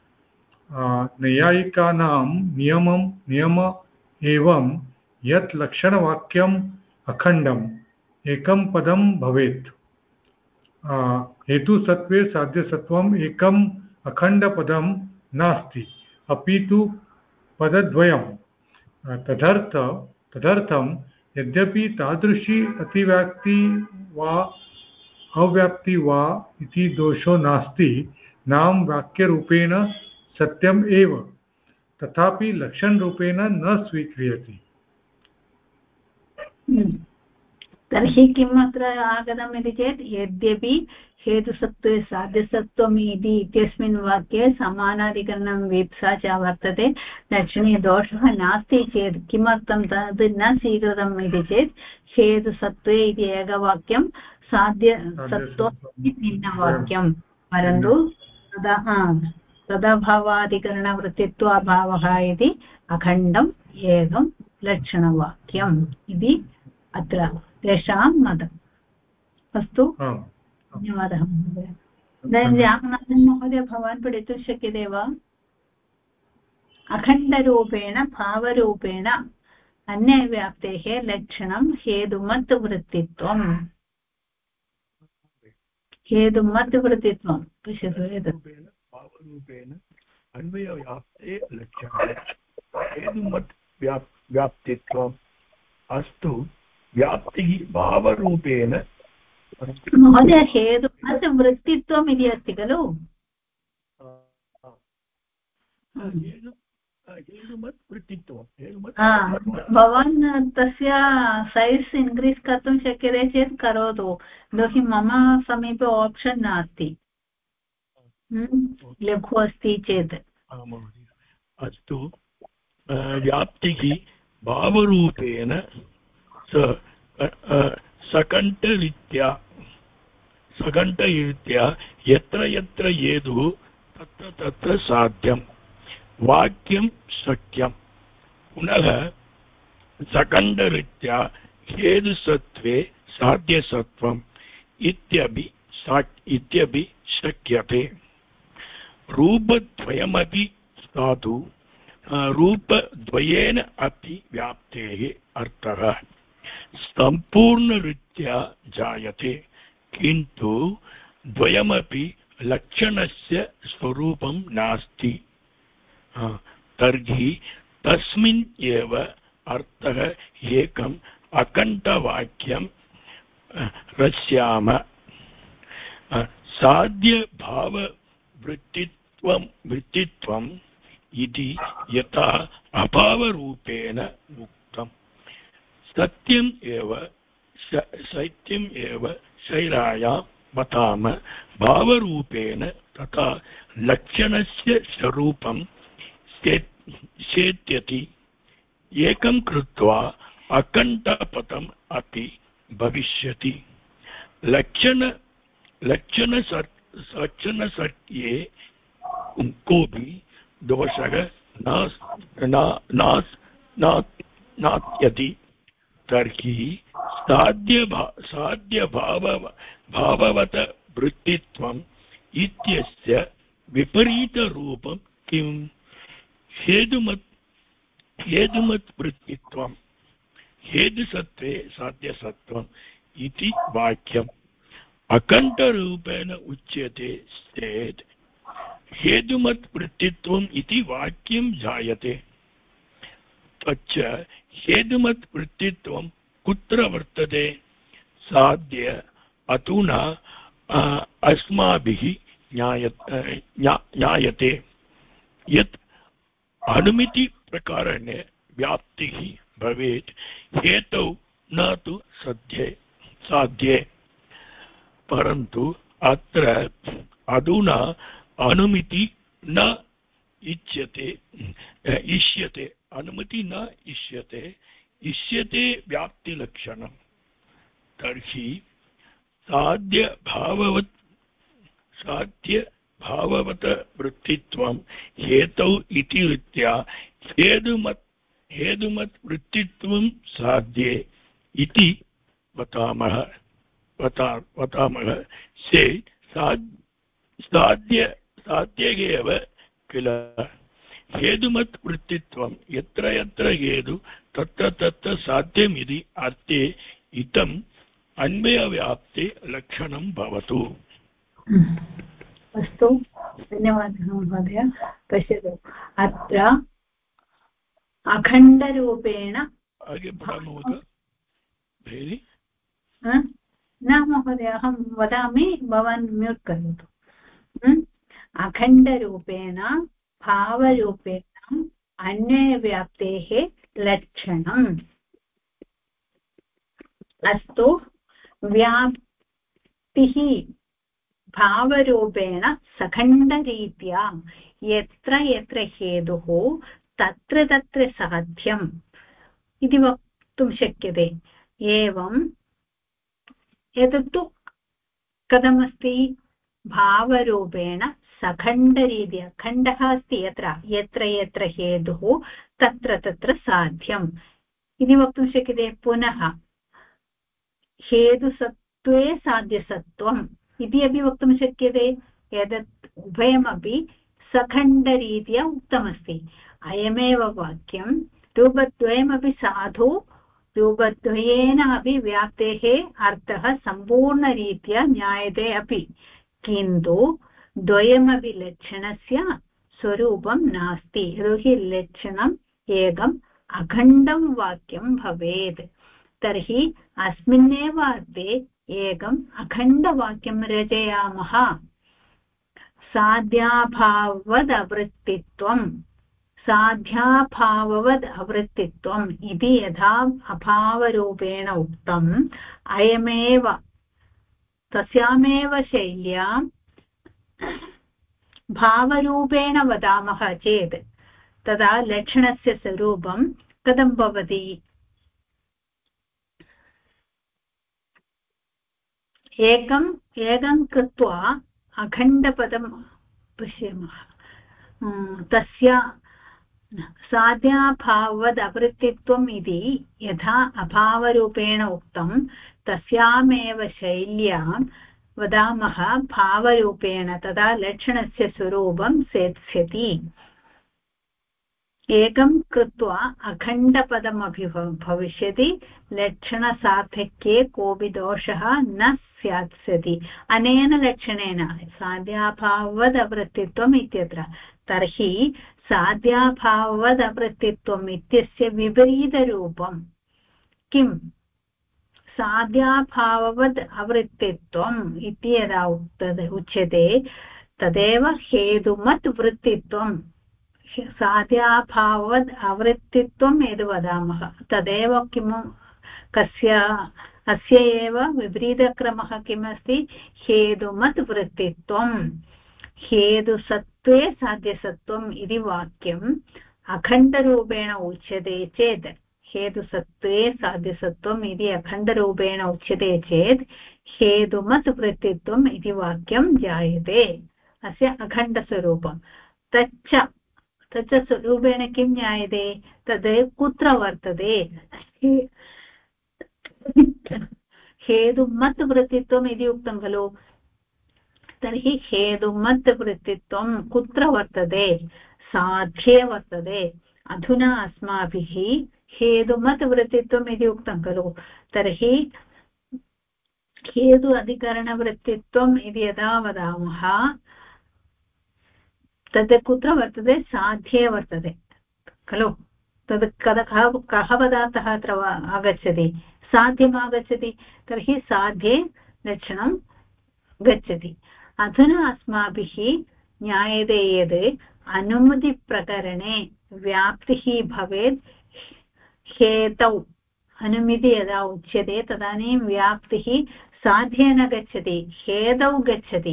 नैयायिकानां नियम एवं यत् लक्षणवाक्यम् अखण्डम् एकं पदं भवेत् हेतुसत्त्वे साध्यसत्त्वम् एकम् अखण्डपदं नास्ति अपि तु पदद्वयं तदर्थं यद्यपि तादृशी अतिव्याप्ति वा अव्याप्ति वा इति दोषो नास्ति नाम वाक्यरूपेण सत्यम् एव तथापि लक्षणरूपेण न स्वीक्रियते तर्हि किम् अत्र आगतम् इति चेत् यद्यपि हेतुसत्त्वे साध्यसत्त्वम् इति इत्यस्मिन् वाक्ये समानाधिकरणं वीप्सा च वर्तते लक्षणे दोषः नास्ति चेत् किमर्थं तद् न स्वीकृतम् इति चेत् हेतुसत्त्वे इति एकवाक्यं साध्यसत्त्वम् इति भिन्नवाक्यं परन्तु तदभावाधिकरणवृत्तित्वाभावः इति अखण्डम् एकं लक्षणवाक्यम् इति अत्र तेषां मतम् अस्तु धन्यवादः महोदय इदानीं रामनाथन् महोदय भवान् पठितुं शक्यते वा अखण्डरूपेण भावरूपेण अन्यव्याप्तेः लक्षणं हेतुमत् वृत्तित्वम् हेतुमत् वृत्तित्वं पश्यतु एतत् भावरूपेण अन्वयव्याप्ते लक्षणं हेतुमत् व्याप्तित्वम् अस्तु व्याप्तिः भावरूपेण महोदय हेतुमत् वृत्तित्वम् इति अस्ति खलु हेतुमत् वृत्तित्वं भवान् तस्य सैज़् इन्क्रीस् कर्तुं शक्यते चेत् करोतु यतोहि मम समीपे आप्शन् नास्ति लघु अस्ति चेत् अस्तु व्याप्तिः भावरूपेण सकण्ठरीत्या यत्र यत्र हेतुः तत्र तत्र साध्यं वाक्यं शक्यं पुनः सकण्ठरीत्या हेतुसत्त्वे साध्यसत्त्वम् इत्यपि शक्यते रूपद्वयमपि साधु रूपद्वयेन अपि व्याप्तेः अर्थः सम्पूर्णरीत्या जायते किन्तु द्वयमपि लक्षणस्य स्वरूपं नास्ति तर्हि तस्मिन् एव अर्थः एकम् अकण्ठवाक्यं रस्याम साध्यभाववृत्तित्वम् इति यथा अभावरूपेण उक्तम् सत्यम् एव शैलायां वदाम भावरूपेण तथा लक्षणस्य स्वरूपं चेत्यति एकं कृत्वा अकण्ठपदम् अपि भविष्यति लक्षणसत्ये कोऽपि दोषः नास्ति तर्हि साध्यभाववत वृत्तित्वम् इत्यस्य विपरीतरूपं किम् हेतुमत् वृत्तित्वम् हेतुसत्त्वे साध्यसत्त्वम् इति वाक्यम् अकण्ठरूपेण उच्यते चेत् हेतुमत् वृत्तित्वम् इति वाक्यं जायते तच्च हेतुमत् वृत्तित्वं कुत्र वर्तते साध्य अधुना अस्माभिः ज्ञायते यत् अनुमितिप्रकारेण व्याप्तिः भवेत् हेतौ न तु साध्ये परन्तु अत्र अधुना अनुमिति न इष्यते अनुमति न इष्यते व्याप्तिलक्षणम् तर्हि साध्यभाववत वृत्तित्वं हेतौ इति रीत्या हेतुमत् वृत्तित्वं साध्ये इति वदामः चेत् साध्य एव किल हेतुमत् वृत्तित्वं यत्र यत्र हेतु तत्र तत्र साध्यमिति अर्थे इदम् अन्वयव्याप्ते लक्षणं भवतु अस्तु धन्यवादः महोदय पश्यतु अत्र अखण्डरूपेण न महोदय अहं वदामि भवान् म्यूट् करोतु अखण्डरूपेण भावरूपेण अन्वयव्याप्तेः लक्षणम् अस्तु व्याप्तिः भावरूपेण सखण्डरीत्या यत्र यत्र हेतुः तत्र तत्र साध्यम् इति वक्तुं शक्यते एवं एतत्तु कथमस्ति भावरूपेण सखण्डरीत्या खण्डः अस्ति यत्र यत्र यत्र हेतुः तत्र तत्र साध्यम् इति वक्तुं शक्यते पुनः हेतुसत्त्वे साध्यसत्त्वम् इति अपि वक्तुं शक्यते एतत् उभयमपि सखण्डरीत्या उक्तमस्ति अयमेव वाक्यं रूपद्वयमपि साधु रूपद्वयेन अपि व्याप्तेः अर्थः सम्पूर्णरीत्या ज्ञायते अपि किन्तु द्वयमपि लक्षणस्य स्वरूपं नास्ति यतोहि लक्षणम् एकम् अखण्डं वाक्यं भवेत् तर्हि अस्मिन्नेव अर्थे एकम् अखण्डवाक्यं रचयामः साध्याभाववदवृत्तित्वं साध्याभाववद् अवृत्तित्वम् इति यथा अभावरूपेण उक्तम् अयमेव तस्यामेव शैल्यां भावरूपेण वदामः चेत् तदा लक्षणस्य स्वरूपं कथं भवति एकं कृत्वा अखण्डपदं पश्यामः तस्य साध्याभाववद् अवृत्तित्वम् इति यथा अभावरूपेण उक्तं तस्यामेव शैल्यां वदामः भावरूपेण तदा लक्षणस्य स्वरूपं सेत्स्यति एकं कृत्वा अखण्डपदमपि भविष्यति लक्षणसार्थक्ये कोऽपि दोषः न स्यात्स्यति अनेन लक्षणेन साध्याभाववदवृत्तित्वम् इत्यत्र तर्हि साध्याभाववदवृत्तित्वम् इत्यस्य विपरीतरूपं किम् साध्याभाववद् अवृत्तित्वम् इति यदा उच्यते तदेव हेतुमत् वृत्तित्वम् साध्याभाववद् अवृत्तित्वम् यद् वदामः तदेव किम् अस्य एव विपरीतक्रमः किमस्ति हेतुमत् वृत्तित्वम् हेतुसत्त्वे साध्यसत्त्वम् इति वाक्यम् अखण्डरूपेण उच्यते चेत् हेतुसत्त्वे साध्यसत्त्वम् इति अखण्डरूपेण उच्यते चेत् हेतुमत् वृत्तित्वम् इति वाक्यं जायते अस्य अखण्डस्वरूपं तच्च स्वरूपेण किं ज्ञायते तद् कुत्र वर्तते हेतुमत् वृत्तित्वम् इति उक्तं खलु तर्हि हेतुमत् वृत्तित्वं कुत्र वर्तते साध्ये वर्तते अधुना अस्माभिः हेतुमत् वृत्तित्वम् इति उक्तं खलु तर्हि हेतु अधिकरणवृत्तित्वम् इति यदा वदामः तद् कुत्र वर्तते साध्ये वर्तते खलु तद् कः पदार्थः अत्र आगच्छति साध्यम् आगच्छति तर्हि साध्ये लक्षणं गच्छति अधुना अस्माभिः ज्ञायते यद् अनुमतिप्रकरणे व्याप्तिः भवेत् हेतौ अनुमति यदा उच्यते तदानीं व्याप्तिः साध्येन गच्छति हेतौ गच्छति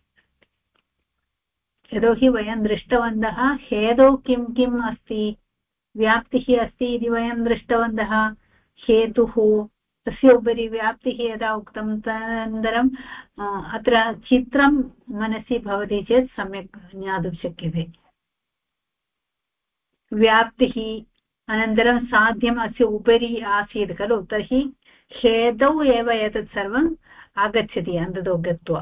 यतोहि वयं दृष्टवन्तः हेतौ किं किम् अस्ति व्याप्तिः अस्ति इति वयं दृष्टवन्तः हेतुः तस्य उपरि व्याप्तिः यदा उक्तं तदनन्तरम् अत्र चित्रं मनसि भवति चेत् सम्यक् ज्ञातुं शक्यते व्याप्तिः अनन्तरं साध्यम् अस्य उपरि आसीत् खलु तर्हि हेतौ एव एतत् सर्वम् आगच्छति अन्ततो गत्वा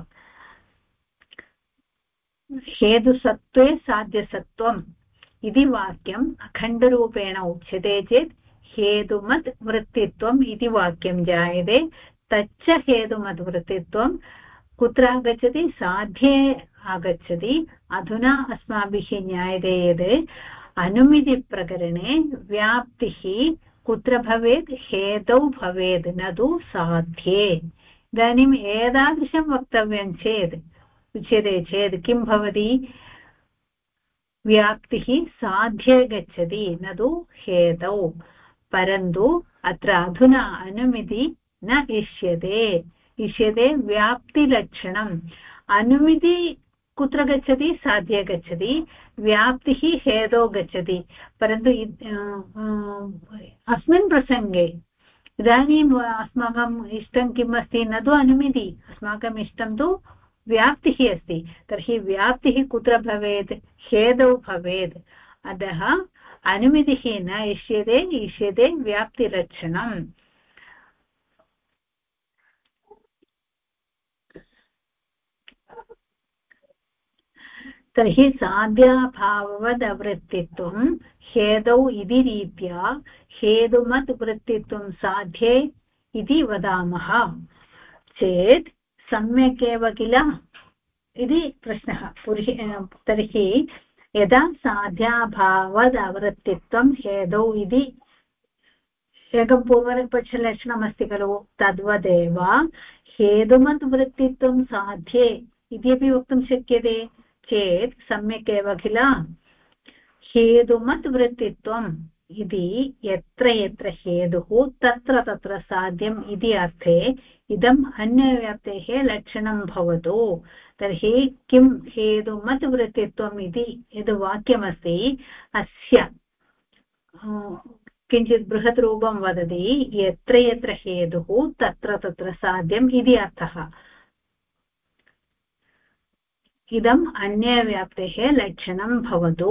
हेतुसत्त्वे साध्यसत्त्वम् इति वाक्यम् अखण्डरूपेण उच्यते चेत् हेतुमत् वृत्तित्वम् इति वाक्यं जायते तच्च हेतुमत् वृत्तित्वं कुत्र आगच्छति साध्ये आगच्छति अधुना अस्माभिः ज्ञायते यत् अनुमितिप्रकरणे व्याप्तिः कुत्र भवेत् हेतौ भवेत् न तु साध्ये इदानीम् एतादृशं वक्तव्यं चेत् उच्यते चेत् किं भवति व्याप्तिः साध्ये गच्छति न तु हेतौ परन्तु अत्र अधुना अनुमिति न इष्यते इष्यते व्याप्तिलक्षणम् अनुमिति कुत्र गच्छति साध्ये गच्छति व्याप्तिः हेदो गच्छति परन्तु अस्मिन् प्रसङ्गे इदानीम् अस्माकम् इष्टं किम् अस्ति न तु अनुमिति अस्माकम् इष्टं तु व्याप्तिः अस्ति तर्हि व्याप्तिः कुत्र भवेत् हेदौ भवेत् अतः अनुमितिः न इष्यते इष्यते व्याप्तिलक्षणम् तर्हि साध्याभाववदवृत्तित्वं हेदौ इति रीत्या हेतुमत् वृत्तित्वं साध्ये इति वदामः चेत् सम्यक् एव किल इति प्रश्नः तर्हि यदा साध्याभावदवृत्तित्वं हेतौ इति एकं पूर्वपक्षलक्षणमस्ति खलु तद्वदेव हेतुमत् वृत्तित्वं साध्ये इत्यपि वक्तुं शक्यते चेत् सम्यक् एव किल हेतुमत् वृत्तित्वम् इति यत्र यत्र हेतुः तत्र तत्र साध्यम् इति अर्थे इदम् अन्यव्याप्तेः लक्षणं भवतु तर्हि किं हेतुमत् वृत्तित्वम् इति यद् वाक्यमस्ति अस्य किञ्चित् बृहत् रूपं वदति यत्र यत्र हेतुः तत्र तत्र साध्यम् इति अर्थः इदम् अन्यव्याप्तेः लक्षणं भवतु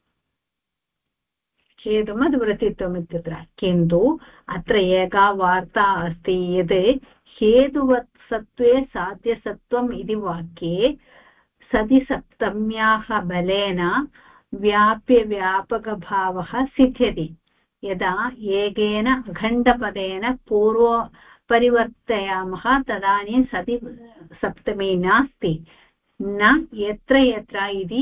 हेतुमद् वृत्तित्वम् इत्यत्र किन्तु अत्र एका वार्ता अस्ति यत् हेतुवत्सत्त्वे साध्यसत्त्वम् इति वाक्ये सति सप्तम्याः बलेन व्याप्यव्यापकभावः सिद्ध्यति यदा एकेन अखण्डपदेन परिवर्तयामः तदानीं सति सप्तमी नास्ति न यत्र यत्र इति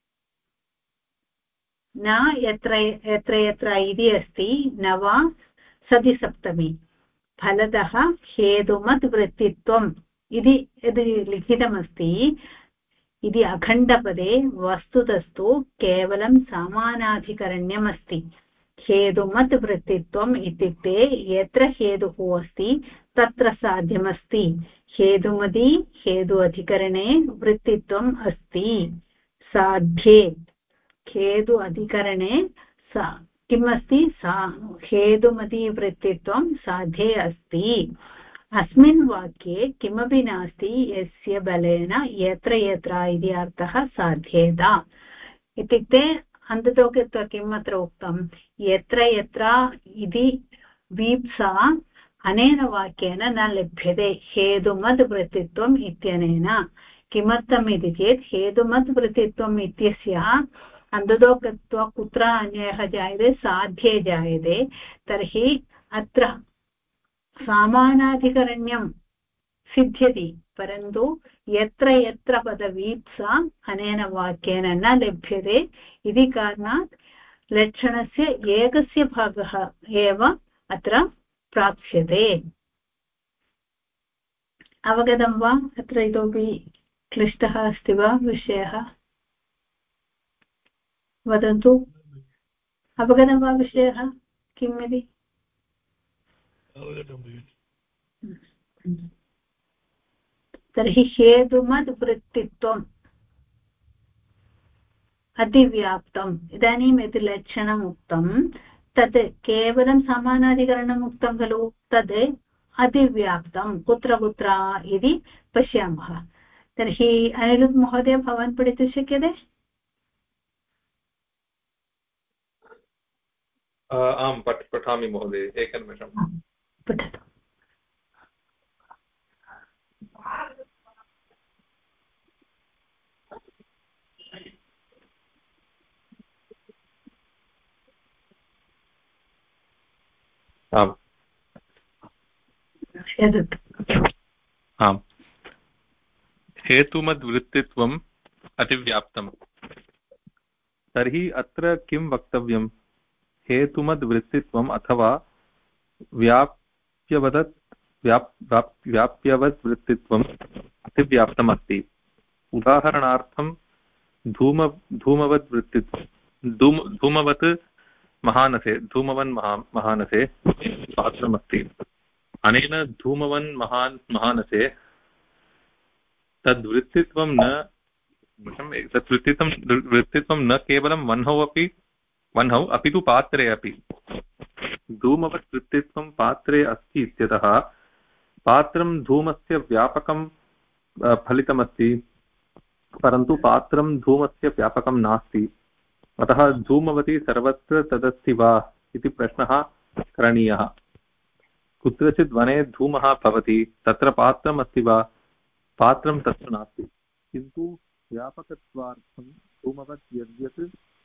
न यत्र यत्र इति अस्ति न वा सति सप्तमी फलतः हेतुमत् वृत्तित्वम् इति यद् लिखितमस्ति इति अखण्डपदे वस्तुतस्तु केवलं समानाधिकरण्यम् अस्ति हेतुमत् वृत्तित्वम् इत्युक्ते यत्र हेतुः अस्ति तत्र साध्यमस्ति हेतुमति हेतु अधिकरणे वृत्तित्वम् अस्ति साध्ये हेतु अधिकरणे किम् अस्ति हेतुमति वृत्तित्वं साध्ये अस्ति अस्मिन् वाक्ये किमपि नास्ति यस्य बलेन यत्र यत्र इति अर्थः साध्येत इत्युक्ते अन्ततो गत्वा किम् अत्र उक्तं यत्र यत्र इति वीप्सा अनेन वाक्येन न लभ्यते हेतुमद् वृत्तित्वम् इत्यनेन किमर्थम् इति चेत् हेतुमद् वृत्तित्वम् इत्यस्य अन्ततो गत्वा कुत्र अन्यः जायते साध्ये जायते तर्हि अत्र समानाधिकरण्यं सिद्ध्यति परन्तु यत्र यत्र पदवीप्सा अनेन वाक्येन न लभ्यते इति कारणात् लक्षणस्य एकस्य भागः एव अत्र प्राप्स्यते अवगतं वा अत्र इतोपि क्लिष्टः अस्ति वा विषयः वदन्तु अवगतं वा विषयः किम् इति तर्हि हेतुमद् वृत्तित्वम् अतिव्याप्तम् इदानीं यत् लक्षणम् उक्तं तत् केवलं समानाधिकरणम् उक्तं खलु तद् अतिव्याप्तं कुत्र कुत्र इति पश्यामः तर्हि अनिरुद्ध महोदय भवान् पठितुं शक्यते आं पठामि महोदय एकनिमिषं पठतु आम् आम् हेतुमद्वृत्तित्वम् अतिव्याप्तम् तर्हि अत्र किं वक्तव्यं हेतुमद्वृत्तित्वम् अथवा व्याप्यवद् वृत्तित्वम् अतिव्याप्तम् अस्ति उदाहरणार्थं धूमवद् वृत्तित्वं धूमवत् महानसे धूमवन् महानसे पात्रमस्ति अनेन धूमवन् महानसे तद्वृत्तित्वं न केवलं वह्नौ अपि तु पात्रे अपि। धूमवत् वृत्तित्वं पात्रे अस्ति इत्यतः पात्रं धूमस्य व्यापकं फलितमस्ति, परन्तु पात्रं धूमस्य व्यापकं नास्ति। अतः धूमवती सर्वत्र तदस्ति वा इति प्रश्नः करणीयः। कुत्रचित् वने धूमः भवति, तत्र पात्रम् अस्ति वा? पात्रं तत्र नास्ति, किन्तु व्यापकत्वार्थं धूमवत् यद्यत्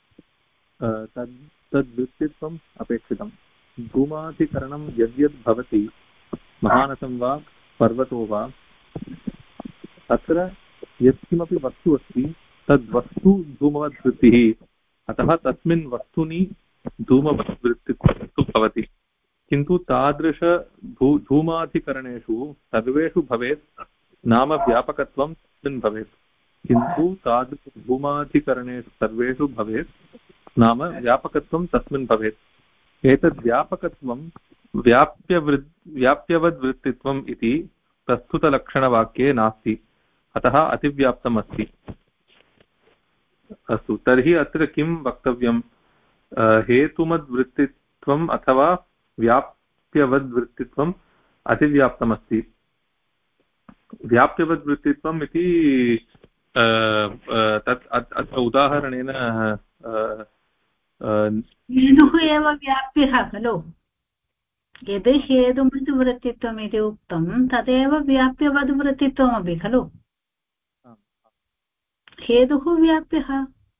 तद्वृत्तित्वम् अपेक्षितं। धूमाधिकरणं यद्यद् भवति, महानसं वा पर्वतो वा, तत्र यत्किमपि वस्तु अस्ति तद्वस्तु धूमवद्वृत्तिः। अतः तस्मिन् वस्तुनि धूमवद्वृत्तित्वं भवति, किन्तु तादृश धूमाधिकरणेषु सर्वेषु भवेत् नाम व्यापकत्वं तस्मिन् भवेत्। किन्तु तादृशधूमाधिकरणेषु सर्वेषु भवेत् नाम व्यापकत्वं तस्मिन् भवेत्। एतद् व्यापकत्वं व्याप्यवद्वृत्तित्वम् इति प्रस्तुतलक्षणवाक्ये नास्ति, अतः अतिव्याप्तम् अस्ति। अस्तु, तर्हि अत्र किं वक्तव्यं? हेतुमद्वृत्तित्वम् अथवा व्याप्यवद्वृत्तित्वम् अतिव्याप्तमस्ति। व्याप्यवद्वृत्तित्वम् इति अत्र उदाहरणेन हेतुः एव व्याप्यः खलु। यद् हेतुमद्वृत्तित्वम् इति उक्तं तदेव व्याप्यवद्वृत्तित्वमपि खलु। हेतुः व्याप्यः,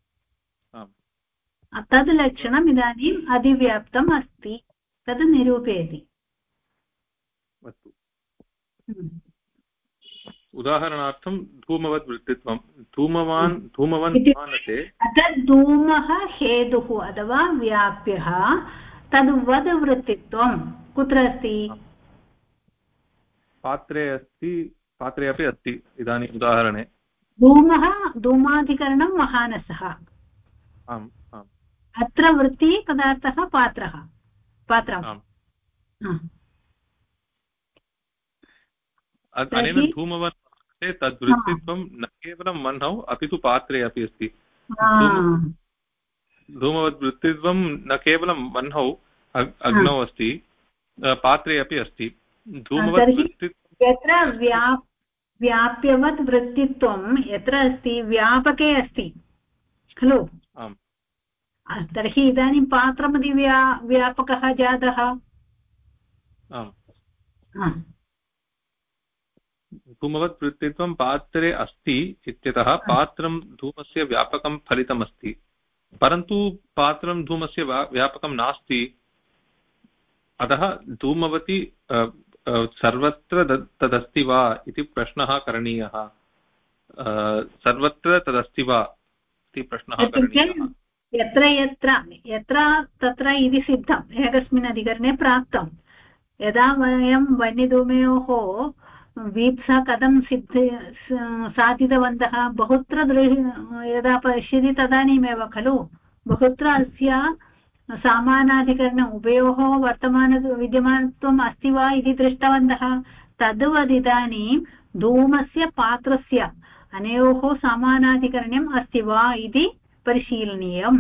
तद् लक्षणम् इदानीम् अधिव्याप्तम् अस्ति, तद् निरूपयति। उदाहरणार्थं धूमवद्वृत्तित्वं धूमवन् मानसे। तद् धूमः हेतुः अथवा व्याप्यः, तद्वद् वृत्तित्वं कुत्र अस्ति? पात्रे अस्ति, पात्रे अपि अस्ति। इदानीम् उदाहरणे धूमः धूमाधिकरणं महानसः। आम् आम्। अत्र वृत्तिः पदार्थः पात्रः, पात्रम्। अनेन धूमवन् तद्वृत्तित्वं न केवलं वह्नौ अपि तु पात्रे अपि अस्ति। धूमवद्वृत्तित्वं न केवलं वह्नौ अग्नौ अस्ति, पात्रे अपि अस्ति। यत्र व्याप्यवद् वृत्तित्वं यत्र अस्ति, व्यापके अस्ति खलु। तर्हि इदानीं पात्रमपि व्यापकः जातः। धूमवत् वृत्तित्वं पात्रे अस्ति इत्यतः पात्रं धूमस्य व्यापकं फलितमस्ति, परन्तु पात्रं धूमस्य व्यापकं नास्ति। अतः धूमवती सर्वत्र तदस्ति वा इति प्रश्नः करणीयः। सर्वत्र तदस्ति वा इति प्रश्नः करणीयः। यत्र यत्र यत्र तत्र इति सिद्धम् एकस्मिन् अधिकरणे प्राप्तं। यदा वयं वह्निधूमयोः वीप्सा कथं साधितवन्तः बहुत्र यदा पश्यति तदानीमेव खलु बहुत्र अस्य सामानाधिकरण उभयोः विद्यमानत्वम् अस्ति वा इति दृष्टवन्तः। तद्वद् इदानीं धूमस्य पात्रस्य अनयोः सामानाधिकरणम् अस्ति वा इति परिशीलनीयम्।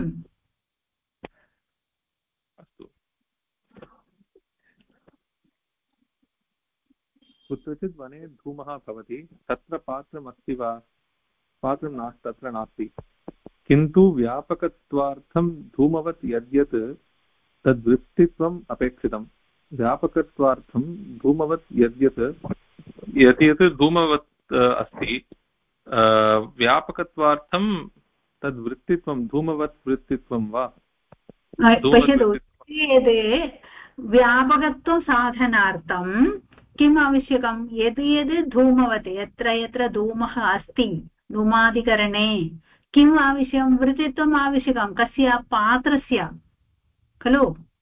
कुत्रचित् वने धूमः भवति, तत्र पात्रमस्ति वा? पात्रं नास्ति, तत्र नास्ति, किन्तु व्यापकत्वार्थं धूमवत् यद्यत् तद्वृत्तित्वम् अपेक्षितं। व्यापकत्वार्थं धूमवत् यद्यत् धूमवत् अस्ति, व्यापकत्वार्थं तद्वृत्तित्वं धूमवत् वृत्तित्वं वा? पश्यतु, यद् व्यापकत्व साधनार्थं किम् आवश्यकं? यद् यद् धूमवत् यत्र यत्र धूमः अस्ति धूमाधिकरणे किम् आवश्यकं? वृत्तित्वम् आवश्यकं। कस्य? पात्रस्य खलु।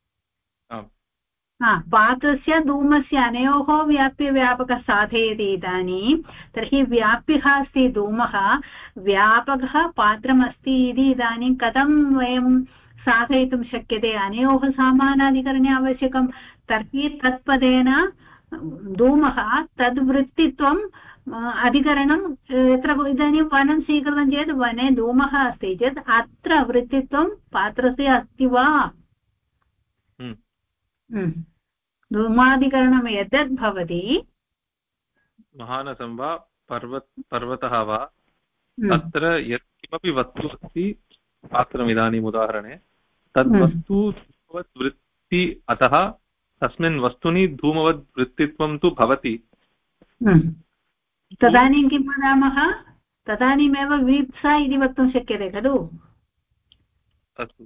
पात्रस्य धूमस्य अनयोः व्याप्यव्यापकः साधयति। इदानीं तर्हि व्याप्यः अस्ति धूमः, व्यापकः पात्रमस्ति इति इदानीं कथं वयं साधयितुं शक्यते? अनयोः समानाधिकरणे आवश्यकं। तर्हि तत्पदेन धूमः तद्वृत्तित्वं अधिकरणं यत्र इदानीं वनं स्वीकृतं चेत् वने धूमः अस्ति चेत् अत्र वृत्तित्वं पात्रस्य अस्ति वा? धूमाधिकरणं यद्यद् भवति महानसं वा पर्वतः वा तत्र यत्किमपि वस्तु अस्ति पात्रम् इदानीम् उदाहरणे तद्वस्तु धूमवद् वृत्ति अतः तस्मिन् वस्तुनि धूमवद् वृत्तित्वं तु भवति। तदानीं किं वदामः? तदानीमेव वीप्सा इति वक्तुं शक्यते खलु? अस्तु,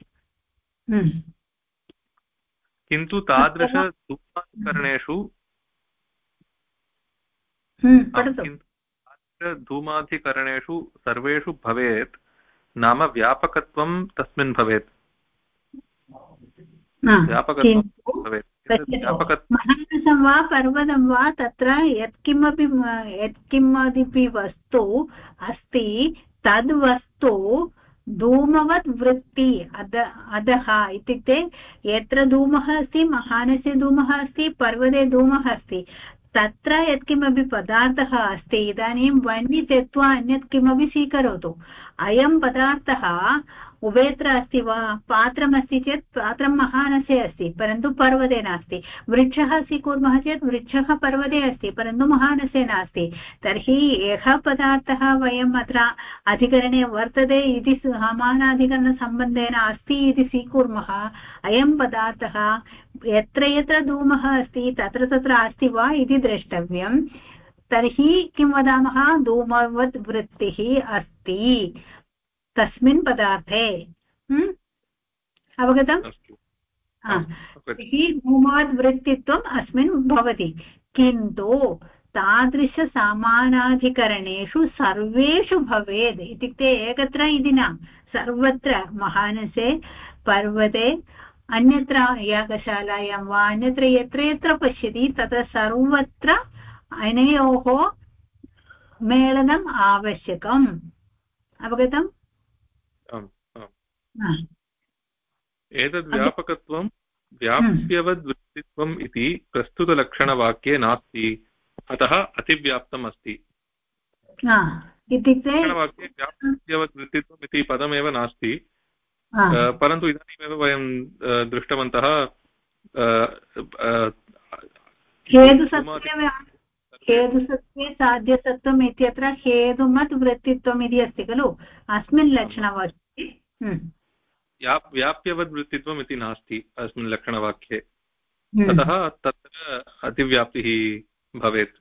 किन्तु तादृशधूमाधिकरणेषु धूमाधिकरणेषु सर्वेषु भवेत् नाम व्यापकत्वं तस्मिन् भवेत्। महानसं वा पर्वतं वा तत्र यत्किमपि वस्तु अस्ति तद्वस्तु धूमवत् वृत्ति अधः इत्युक्ते यत्र धूमः अस्ति महानसे धूमः अस्ति पर्वते धूमः अस्ति तत्र यत्किमपि पदार्थः अस्ति इदानीं वह्नि त्यक्त्वा अन्यत् किमपि स्वीकरोतु अयं पदार्थः उभयत्र अस्ति वा? पात्रमस्ति चेत् पात्रं महानसे अस्ति परन्तु पर्वते नास्ति। वृक्षः स्वीकुर्मः चेत् वृक्षः पर्वते अस्ति परन्तु महानसे नास्ति। तर्हि एकः पदार्थः वयम् अत्र अधिकरणे वर्तते इति समानाधिकरणसम्बन्धेन अस्ति इति स्वीकुर्मः। अयं पदार्थः यत्र यत्र धूमः अस्ति तत्र तत्र अस्ति वा इति द्रष्टव्यं। तर्हि किं वदामः? धूमवत् वृत्तिः अस्ति तस्मिन् पदार्थे। अवगतम्? तर्हि धूमवद् वृत्तित्वम् अस्मिन् भवति किन्तु तादृशसामानाधिकरणेषु सर्वेषु भवेत् इत्युक्ते एकत्र इति न सर्वत्र महानसे पर्वते अन्यत्र यागशालायां वा अन्यत्र यत्र यत्र पश्यति तत्र सर्वत्र अनयोः मेलनम् आवश्यकम्। अवगतम्? एतद् व्यापकत्वं व्याप्यवद्वृत्तित्वम् इति प्रस्तुतलक्षणवाक्ये नास्ति अतः अतिव्याप्तम् अस्ति। इत्युक्ते व्याप्यवद्वृत्तित्वम् इति पदमेव नास्ति परन्तु इदानीमेव वयं दृष्टवन्तः हेतुसत्त्वे साध्यसत्त्वम् इत्यत्र हेतुमत् वृत्तित्वम् इति अस्ति खलु अस्मिन् लक्षणवाक्ये। व्याप्यवद्वृत्तित्वम् इति नास्ति अस्मिन् लक्षणवाक्ये ततः तत्र अतिव्याप्तिः भवेत्।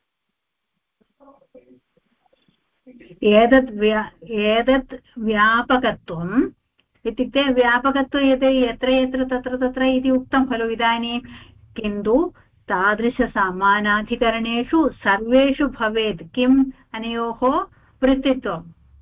एतत् व्यापकत्वम् इत्युक्ते व्यापकत्वं यत्र यत्र तत्र तत्र इति उक्तं खलु इदानीं किन्तु तादृशसमानाधिकरणेषु सर्वेषु भवेत् किम् अनयोः वृत्तित्वं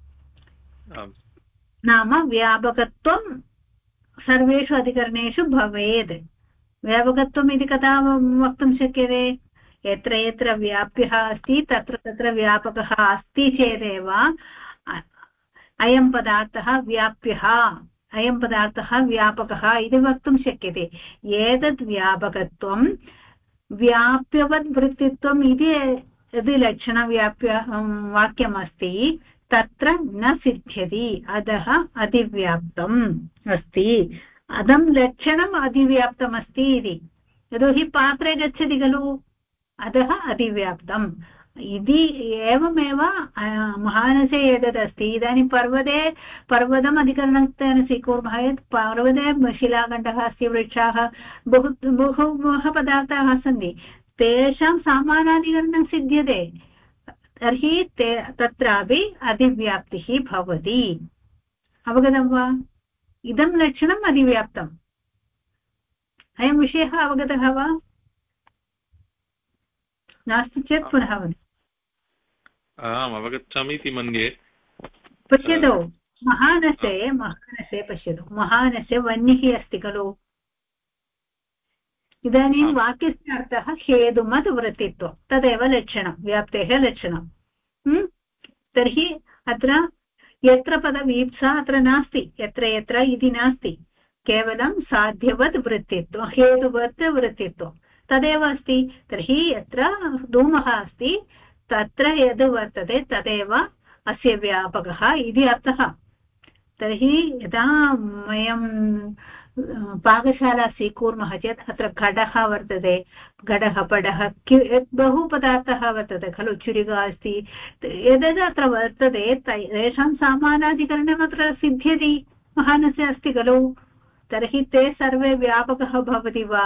नाम व्यापकत्वं सर्वेषु अधिकरणेषु भवेत्। व्यापकत्वम् इति कदा वक्तुं शक्यते? यत्र यत्र व्याप्यः अस्ति तत्र तत्र व्यापकः अस्ति चेदेव अयं पदार्थः व्याप्यः अयं पदार्थः व्यापकः इति वक्तुं शक्यते। एतद् व्यापकत्वं व्याप्यवद्वृत्तित्वम् इति यदि लक्षणवाक्यमस्ति तत्र न सिद्ध्यति अतः अतिव्याप्तम् अस्ति। अदं लक्षणम् अतिव्याप्तमस्ति इति यतोहि पात्रे गच्छति खलु अतः अतिव्याप्तम् इति एवमेव महानसे एतदस्ति। इदानीं पर्वतम् अधिकरणत्वेन स्वीकुर्मः यत् पर्वते शिलाखण्डः अस्ति वृक्षाः बहवः पदार्थाः सन्ति तेषां समानाधिकरणं सिद्ध्यते तर्हि तत्रापि अतिव्याप्तिः भवति। अवगतं वा? इदं लक्षणम् अतिव्याप्तम्। अयं विषयः अवगतः वा? नास्ति चेत् पुनः वद। आम् अवगच्छामि इति मन्ये। पश्यतु महानसे पश्यतु महानसे वह्निः अस्ति खलु इदानीं वाक्यस्य अर्थः हेतुमत् वृत्तित्वं तदेव लक्षणं व्याप्तेः लक्षणं। तर्हि अत्र यत्र पदवीप्सा अत्र नास्ति यत्र यत्र इति नास्ति केवलं साध्यवत् वृत्तित्वं हेतुवत् वृत्तित्वं तदेव अस्ति। तर्हि यत्र धूमः अस्ति तत्र यद् वर्तते तदेव अस्य व्यापकः इति अर्थः। तर्हि यदा वयं पाकशाला स्वीकुर्मः चेत् अत्र घटः वर्तते, घटः पटः बहु पदार्थः वर्तते खलु, छुरिका अस्ति, यद्यद् अत्र वर्तते तेषां सामानाधिकरणम् अत्र सिद्ध्यति, महानस्य अस्ति खलु। तर्हि ते सर्वे व्यापकः भवति वा?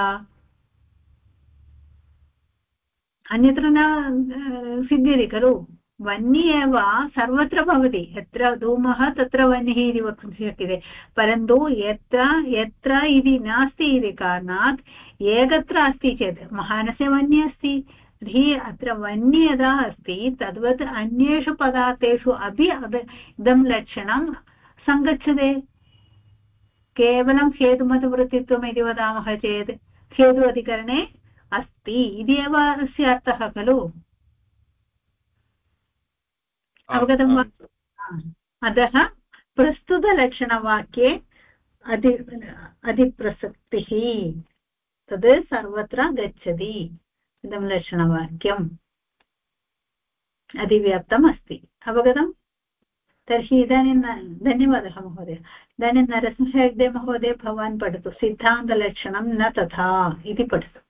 अन्यत्र न सिद्ध्यति खलु। वह्निः एव सर्वत्र भवति, यत्र धूमः तत्र वह्निः इति वक्तुं शक्यते। परन्तु यत्र यत्र इति नास्ति इति कारणात् एकत्र अस्ति चेत् महानस्य वह्निः अस्ति, तर्हि अत्र वह्निः यदा अस्ति तद्वत् अन्येषु पदार्थेषु अपि इदं लक्षणं सङ्गच्छते। केवलं हेतुमतवृत्तित्वम् इति वदामः चेत् हेतु अधिकरणे अस्ति इति एव अस्य अर्थः खलु। अवगतं वा? अतः प्रस्तुतलक्षणवाक्ये अधिप्रसक्तिः तद् सर्वत्र गच्छति। इदं लक्षणवाक्यम् अधिव्याप्तम् अस्ति। अवगतम्? तर्हि इदानीं धन्यवादः महोदय। इदानीं नरसिंहहेगडे महोदय भवान् पठतु, सिद्धान्तलक्षणं न तथा इति पठतु।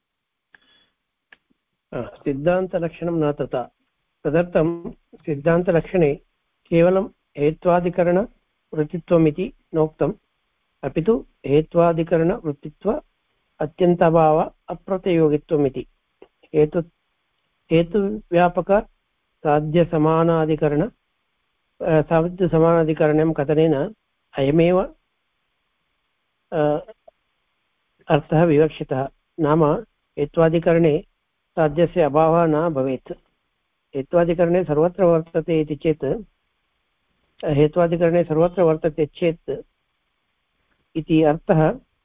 सिद्धान्तलक्षणं न तथा। तदर्थं सिद्धान्तलक्षणे केवलं हेत्वादिकरणवृत्तित्वम् इति नोक्तम्, अपि तु हेत्वादिकरणवृत्तित्व अत्यन्ताभाव अप्रत्ययोगित्वम् इति। हेतुव्यापक साध्यसमानाधिकरण साध्यसमानाधिकरणं कथनेन अयमेव अर्थः विवक्षितः। नाम हेत्वादिकरणे साध्यस्य अभावः न भवेत्। हेत्वादिकरणे सर्वत्र वर्तते इति चेत्, हेत्वादिकरणे सर्वत्र वर्तते चेत् इति अर्थः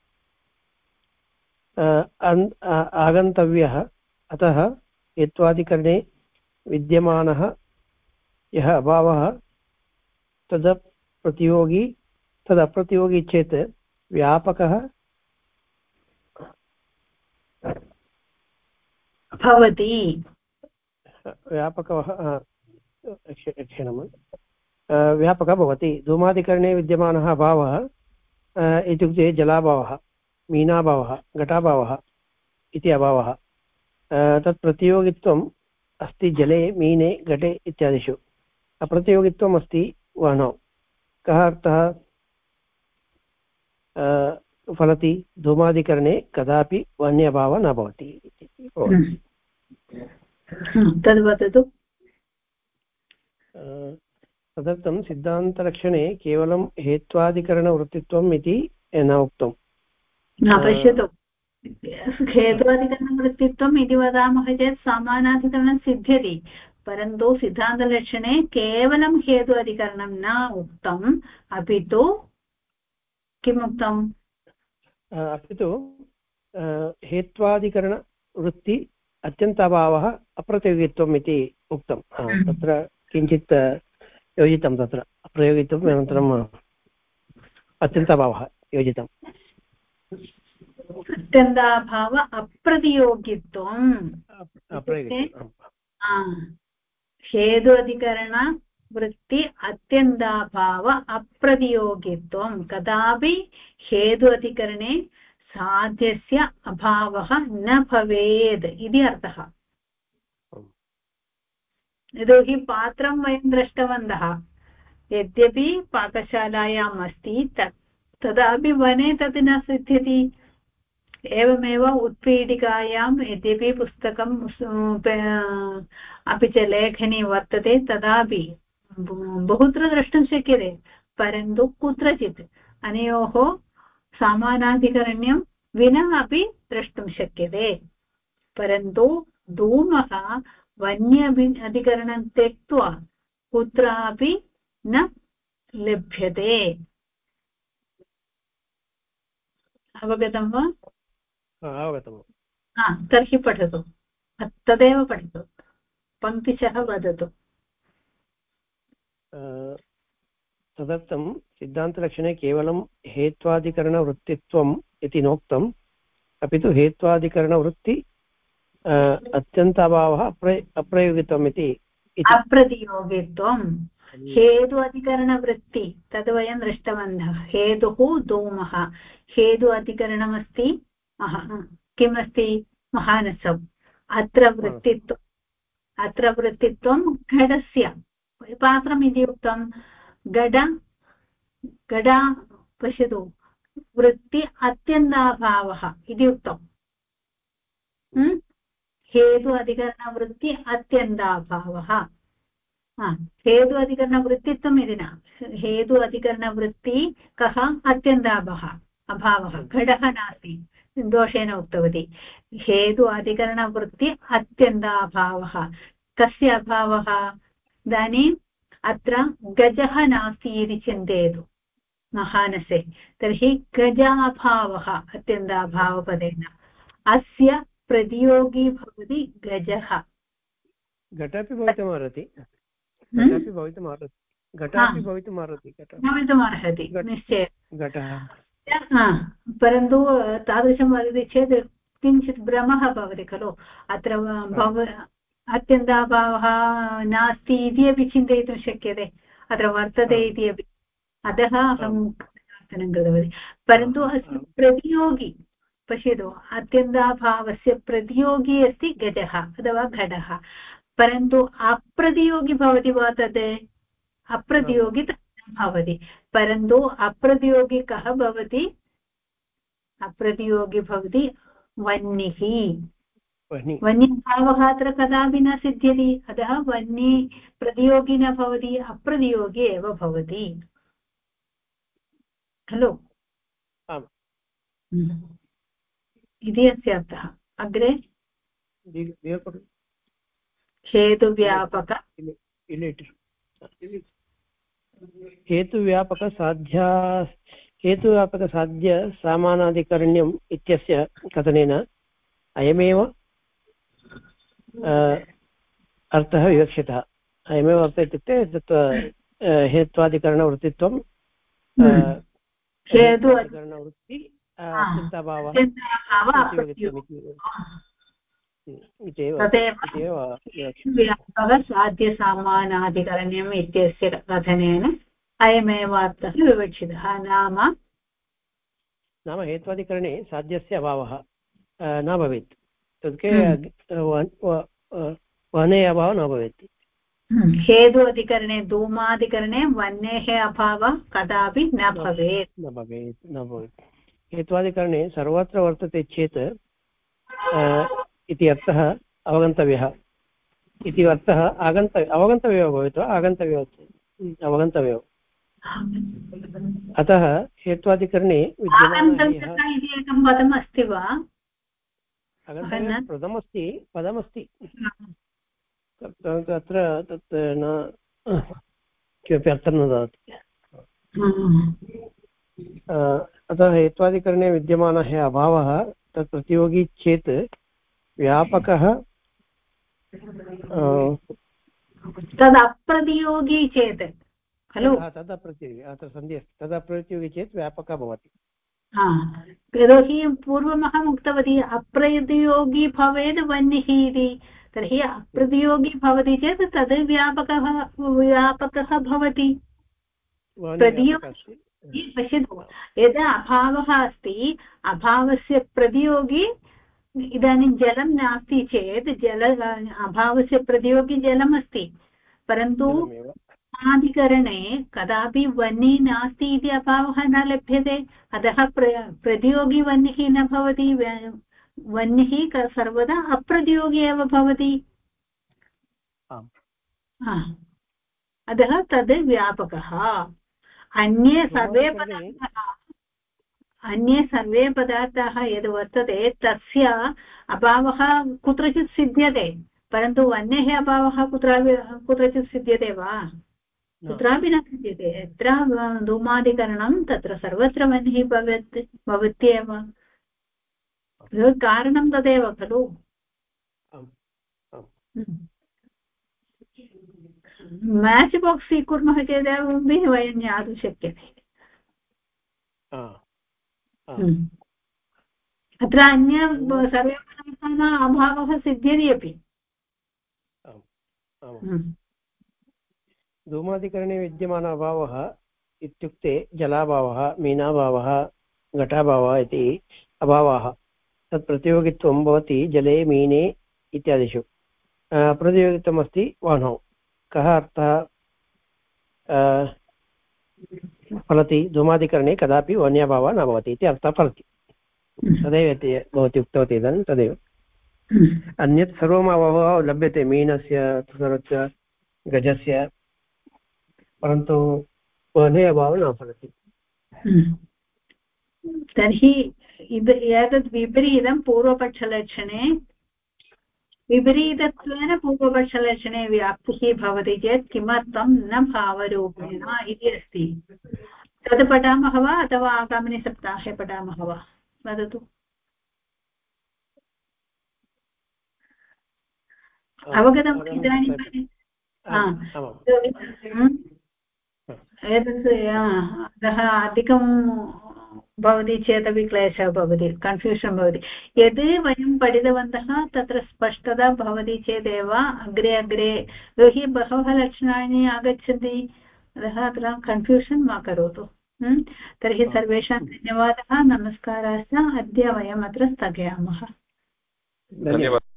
आगन्तव्यः। अतः हेत्वादिकरणे विद्यमानः यः अभावः तदप्रतियोगी चेत् व्यापकः भवति। व्यापकः भवति। धूमादिकरणे विद्यमानः अभावः इत्युक्ते जलाभावः, मीनाभावः, घटाभावः इति अभावः। तत् प्रतियोगित्वम् अस्ति जले, मीने, घटे इत्यादिषु। अप्रतियोगित्वम् अस्ति वह्नौ। कः अर्थः फलति? धूमादिकरणे कदापि वह्न्यभावः न भवति इति। तद् वदतु। तदर्थं सिद्धान्तलक्षणे केवलं हेत्वादिकरणवृत्तित्वम् इति न उक्तम्। पश्यतु, हेत्वादिकरणवृत्तित्वम् इति वदामः चेत् समानाधिकरणं सिद्ध्यति, परन्तु सिद्धान्तलक्षणे केवलं हेतु अधिकरणं न उक्तम्, अपि तु किम् उक्तम्? अपि तु हेत्वादिकरणवृत्ति अत्यन्ताभावः अप्रतियोगित्वम् इति उक्तं। तत्र किञ्चित् योजितं, तत्र अप्रयोगित्वम् अनन्तरम् अत्यन्ताभावः योजितम्। अत्यन्ताभाव अप्रतियोगित्वम्, हेतु अधिकरणवृत्ति अत्यन्ताभाव अप्रतियोगित्वं। कदापि हेतु अधिकरणे साध्यस्य अभावः न भवेत् इति अर्थः। यतोहि पात्रं वयं दृष्टवन्तः, यद्यपि पाकशालायाम् अस्ति तदापि वने तत् न सिद्ध्यति। एवमेव उत्पीठिकायां यद्यपि पुस्तकं अपि च लेखनी वर्तते तदापि बहुत्र द्रष्टुं शक्यते, परन्तु कुत्रचित् अनयोः समानाधिकरण्यं विना अपि द्रष्टुं शक्यते। परन्तु धूमः वन्य अधिकरणं त्यक्त्वा कुत्रापि न लभ्यते। अवगतं वा? अवगतम्। तर्हि पठतु, तदेव पठतु, पङ्क्तिशः वदतु। तदर्थं सिद्धान्तलक्षणे केवलं हेत्वादिकरणवृत्तित्वम् इति नोक्तम्, अपि तु हेत्वादिकरणवृत्ति अत्यन्ताभावः अप्रयोगित्वम् इति अप्रतियोगित्वं हेतु अधिकरणवृत्ति तद् वयं दृष्टवन्तः हेतुः धूमः हेतु अधिकरणमस्ति किमस्ति महानसम् अत्र वृत्तित्वं घटस्य पात्रम् इति उक्तं घटा पश्यतु वृत्ति अत्यन्ताभावः इति उक्तम् हेतु अधिकरणवृत्ति अत्यन्ताभावः हेतु अधिकरणवृत्तित्वम् इति न हेतु अधिकरणवृत्ति कः अत्यन्ताभावः घटः नास्ति दोषेण उक्तवती हेतु अधिकरणवृत्ति अत्यन्ताभावः कस्य अभावः इदानीम् अत्र गजः नास्ति इति चिन्तयतु महानसे तर्हि गजाभावः अत्यन्ताभावपदेन अस्य प्रतियोगी भवति गजः घटापि भवितुमर्हति घटापि भवितुमर्हति निश्चयेन घटः परन्तु तादृशं वदति चेत् किञ्चित् भ्रमः भवति खलु अत्र अत्यन्ताभावः नास्ति इति अपि चिन्तयितुं शक्यते अत्र वर्तते इति अपि अतः अहं चिन्तनं कृतवती परन्तु अस्य प्रतियोगी पश्यतु अत्यन्ताभावस्य प्रतियोगी अस्ति गजः अथवा घटः परन्तु अप्रतियोगी भवति वा तद् अप्रतियोगी भवति परन्तु अप्रतियोगी कः भवति अप्रतियोगी भवति वह्निः वह्निभावः अत्र कदापि न सिद्ध्यति अतः वह्नि प्रतियोगी न भवति अप्रतियोगी एव भवति खलु इति अस्य अर्थः अग्रे हेतुव्यापकसाध्य सामानाधिकरण्यम् इत्यस्य कथनेन अयमेव अर्थः विवक्षितः अयमेव अर्थः इत्युक्ते तत् हेत्वाधिकरणवृत्तित्वं हेतुअधिकरणवृत्ति अत्यन्ताभावः साध्यसामानाधिकरण्यम् इत्यस्य कथनेन अयमेव अर्थः विवक्षितः नाम हेत्वाधिकरणे साध्यस्य अभावः न भवेत् तद्के वह्ने अभावः न भवेत् हेतु अधिकरणे धूमाधिकरणे वह्नेः अभावः कदापि न भवेत् हेत्वाधिकरणे सर्वत्र वर्तते चेत् इति अर्थः अवगन्तव्यः इति अर्थः अवगन्तव्यः भवेत् वा अवगन्तव्यो अतः हेत्वाधिकरणे विद्यमानः इति एकं पदम् अस्ति वा पदमस्ति तत्र तत् न किमपि अर्थं न ददाति अतः हेत्वाधिकरणे विद्यमानः अभावः तत् प्रतियोगी चेत् व्यापकः तदप्रतियोगी चेत् खलु तदप्रतियोगी अत्र सन्धिः अस्ति तदप्रतियोगी चेत् व्यापकः भवति यतोहि पूर्वमहम् उक्तवती अप्रतियोगी भवेत् वह्निः इति तर्हि अप्रतियोगी भवति चेत् तद् व्यापकः भवति प्रतियोगी पश्यतु यदा अभावः अस्ति अभावस्य प्रतियोगी इदानीं जलं नास्ति चेत् अभावस्य प्रतियोगी जलम् अस्ति परन्तु अधिकरणे कदापि वह्निः नास्ति इति अभावः न लभ्यते अतः प्रतियोगी वह्निः न भवति वह्निः सर्वदा अप्रतियोगी एव भवति अतः तद् व्यापकः अन्ये सर्वे पदार्थाः यद् वर्तते तस्य अभावः कुत्रचित् सिद्ध्यते परन्तु वह्नेः अभावः कुत्रचित् सिद्ध्यते वा कुत्रापि न सिद्ध्यते यत्र धूमादिकरणं तत्र सर्वत्र वह्निः भवत्येव कारणं तदेव खलु मैच् बाक्स् स्वीकुर्मः चेदपि वयं ज्ञातुं शक्यते अत्र अन्य सर्वे पदार्थानाम् अभावः सिद्ध्यति अपि। धूमादिकरणे विद्यमान अभावः इत्युक्ते जलाभावः, मीनाभावः, घटाभावः इति अभावाः। तत् प्रतियोगित्वं भवति जले, मीने इत्यादिषु। प्रतियोगित्वमस्ति वाणौ। कः अर्थः फलति? धूमादिकरणे कदापि वन्यभावः न भवति इति अर्थः फलति। तदेव भवती उक्तवती इदानीं तदेव। अन्यत् सर्वम् अभावः लभ्यते मीनस्य, तुसरस्य, गजस्य, परन्तु वने अभावः न फलति। तर्हि एतद् विपरीतं पूर्वपक्षलक्षणे, विपरीतत्वेन पूर्वपक्षलक्षणे व्याप्तिः भवति चेत् किमर्थं न भावरूपेण इति अस्ति। तद् पठामः वा अथवा आगामिनि सप्ताहे पठामः वा? वदतु। अवगतम् इदानीं? एतत् अतः अधिकं भवति चेदपि क्लेशः भवति, कन्फ्यूषन् भवति। यद् वयं पठितवन्तः तत्र स्पष्टता भवति चेदेव अग्रे अग्रे यतोहि बहवः लक्षणानि आगच्छन्ति, अतः अत्र कन्फ्यूषन् मा करोतु। तर्हि सर्वेषां धन्यवादः, नमस्काराश्च। अद्य वयम् अत्र स्थगयामः। धन्यवादः।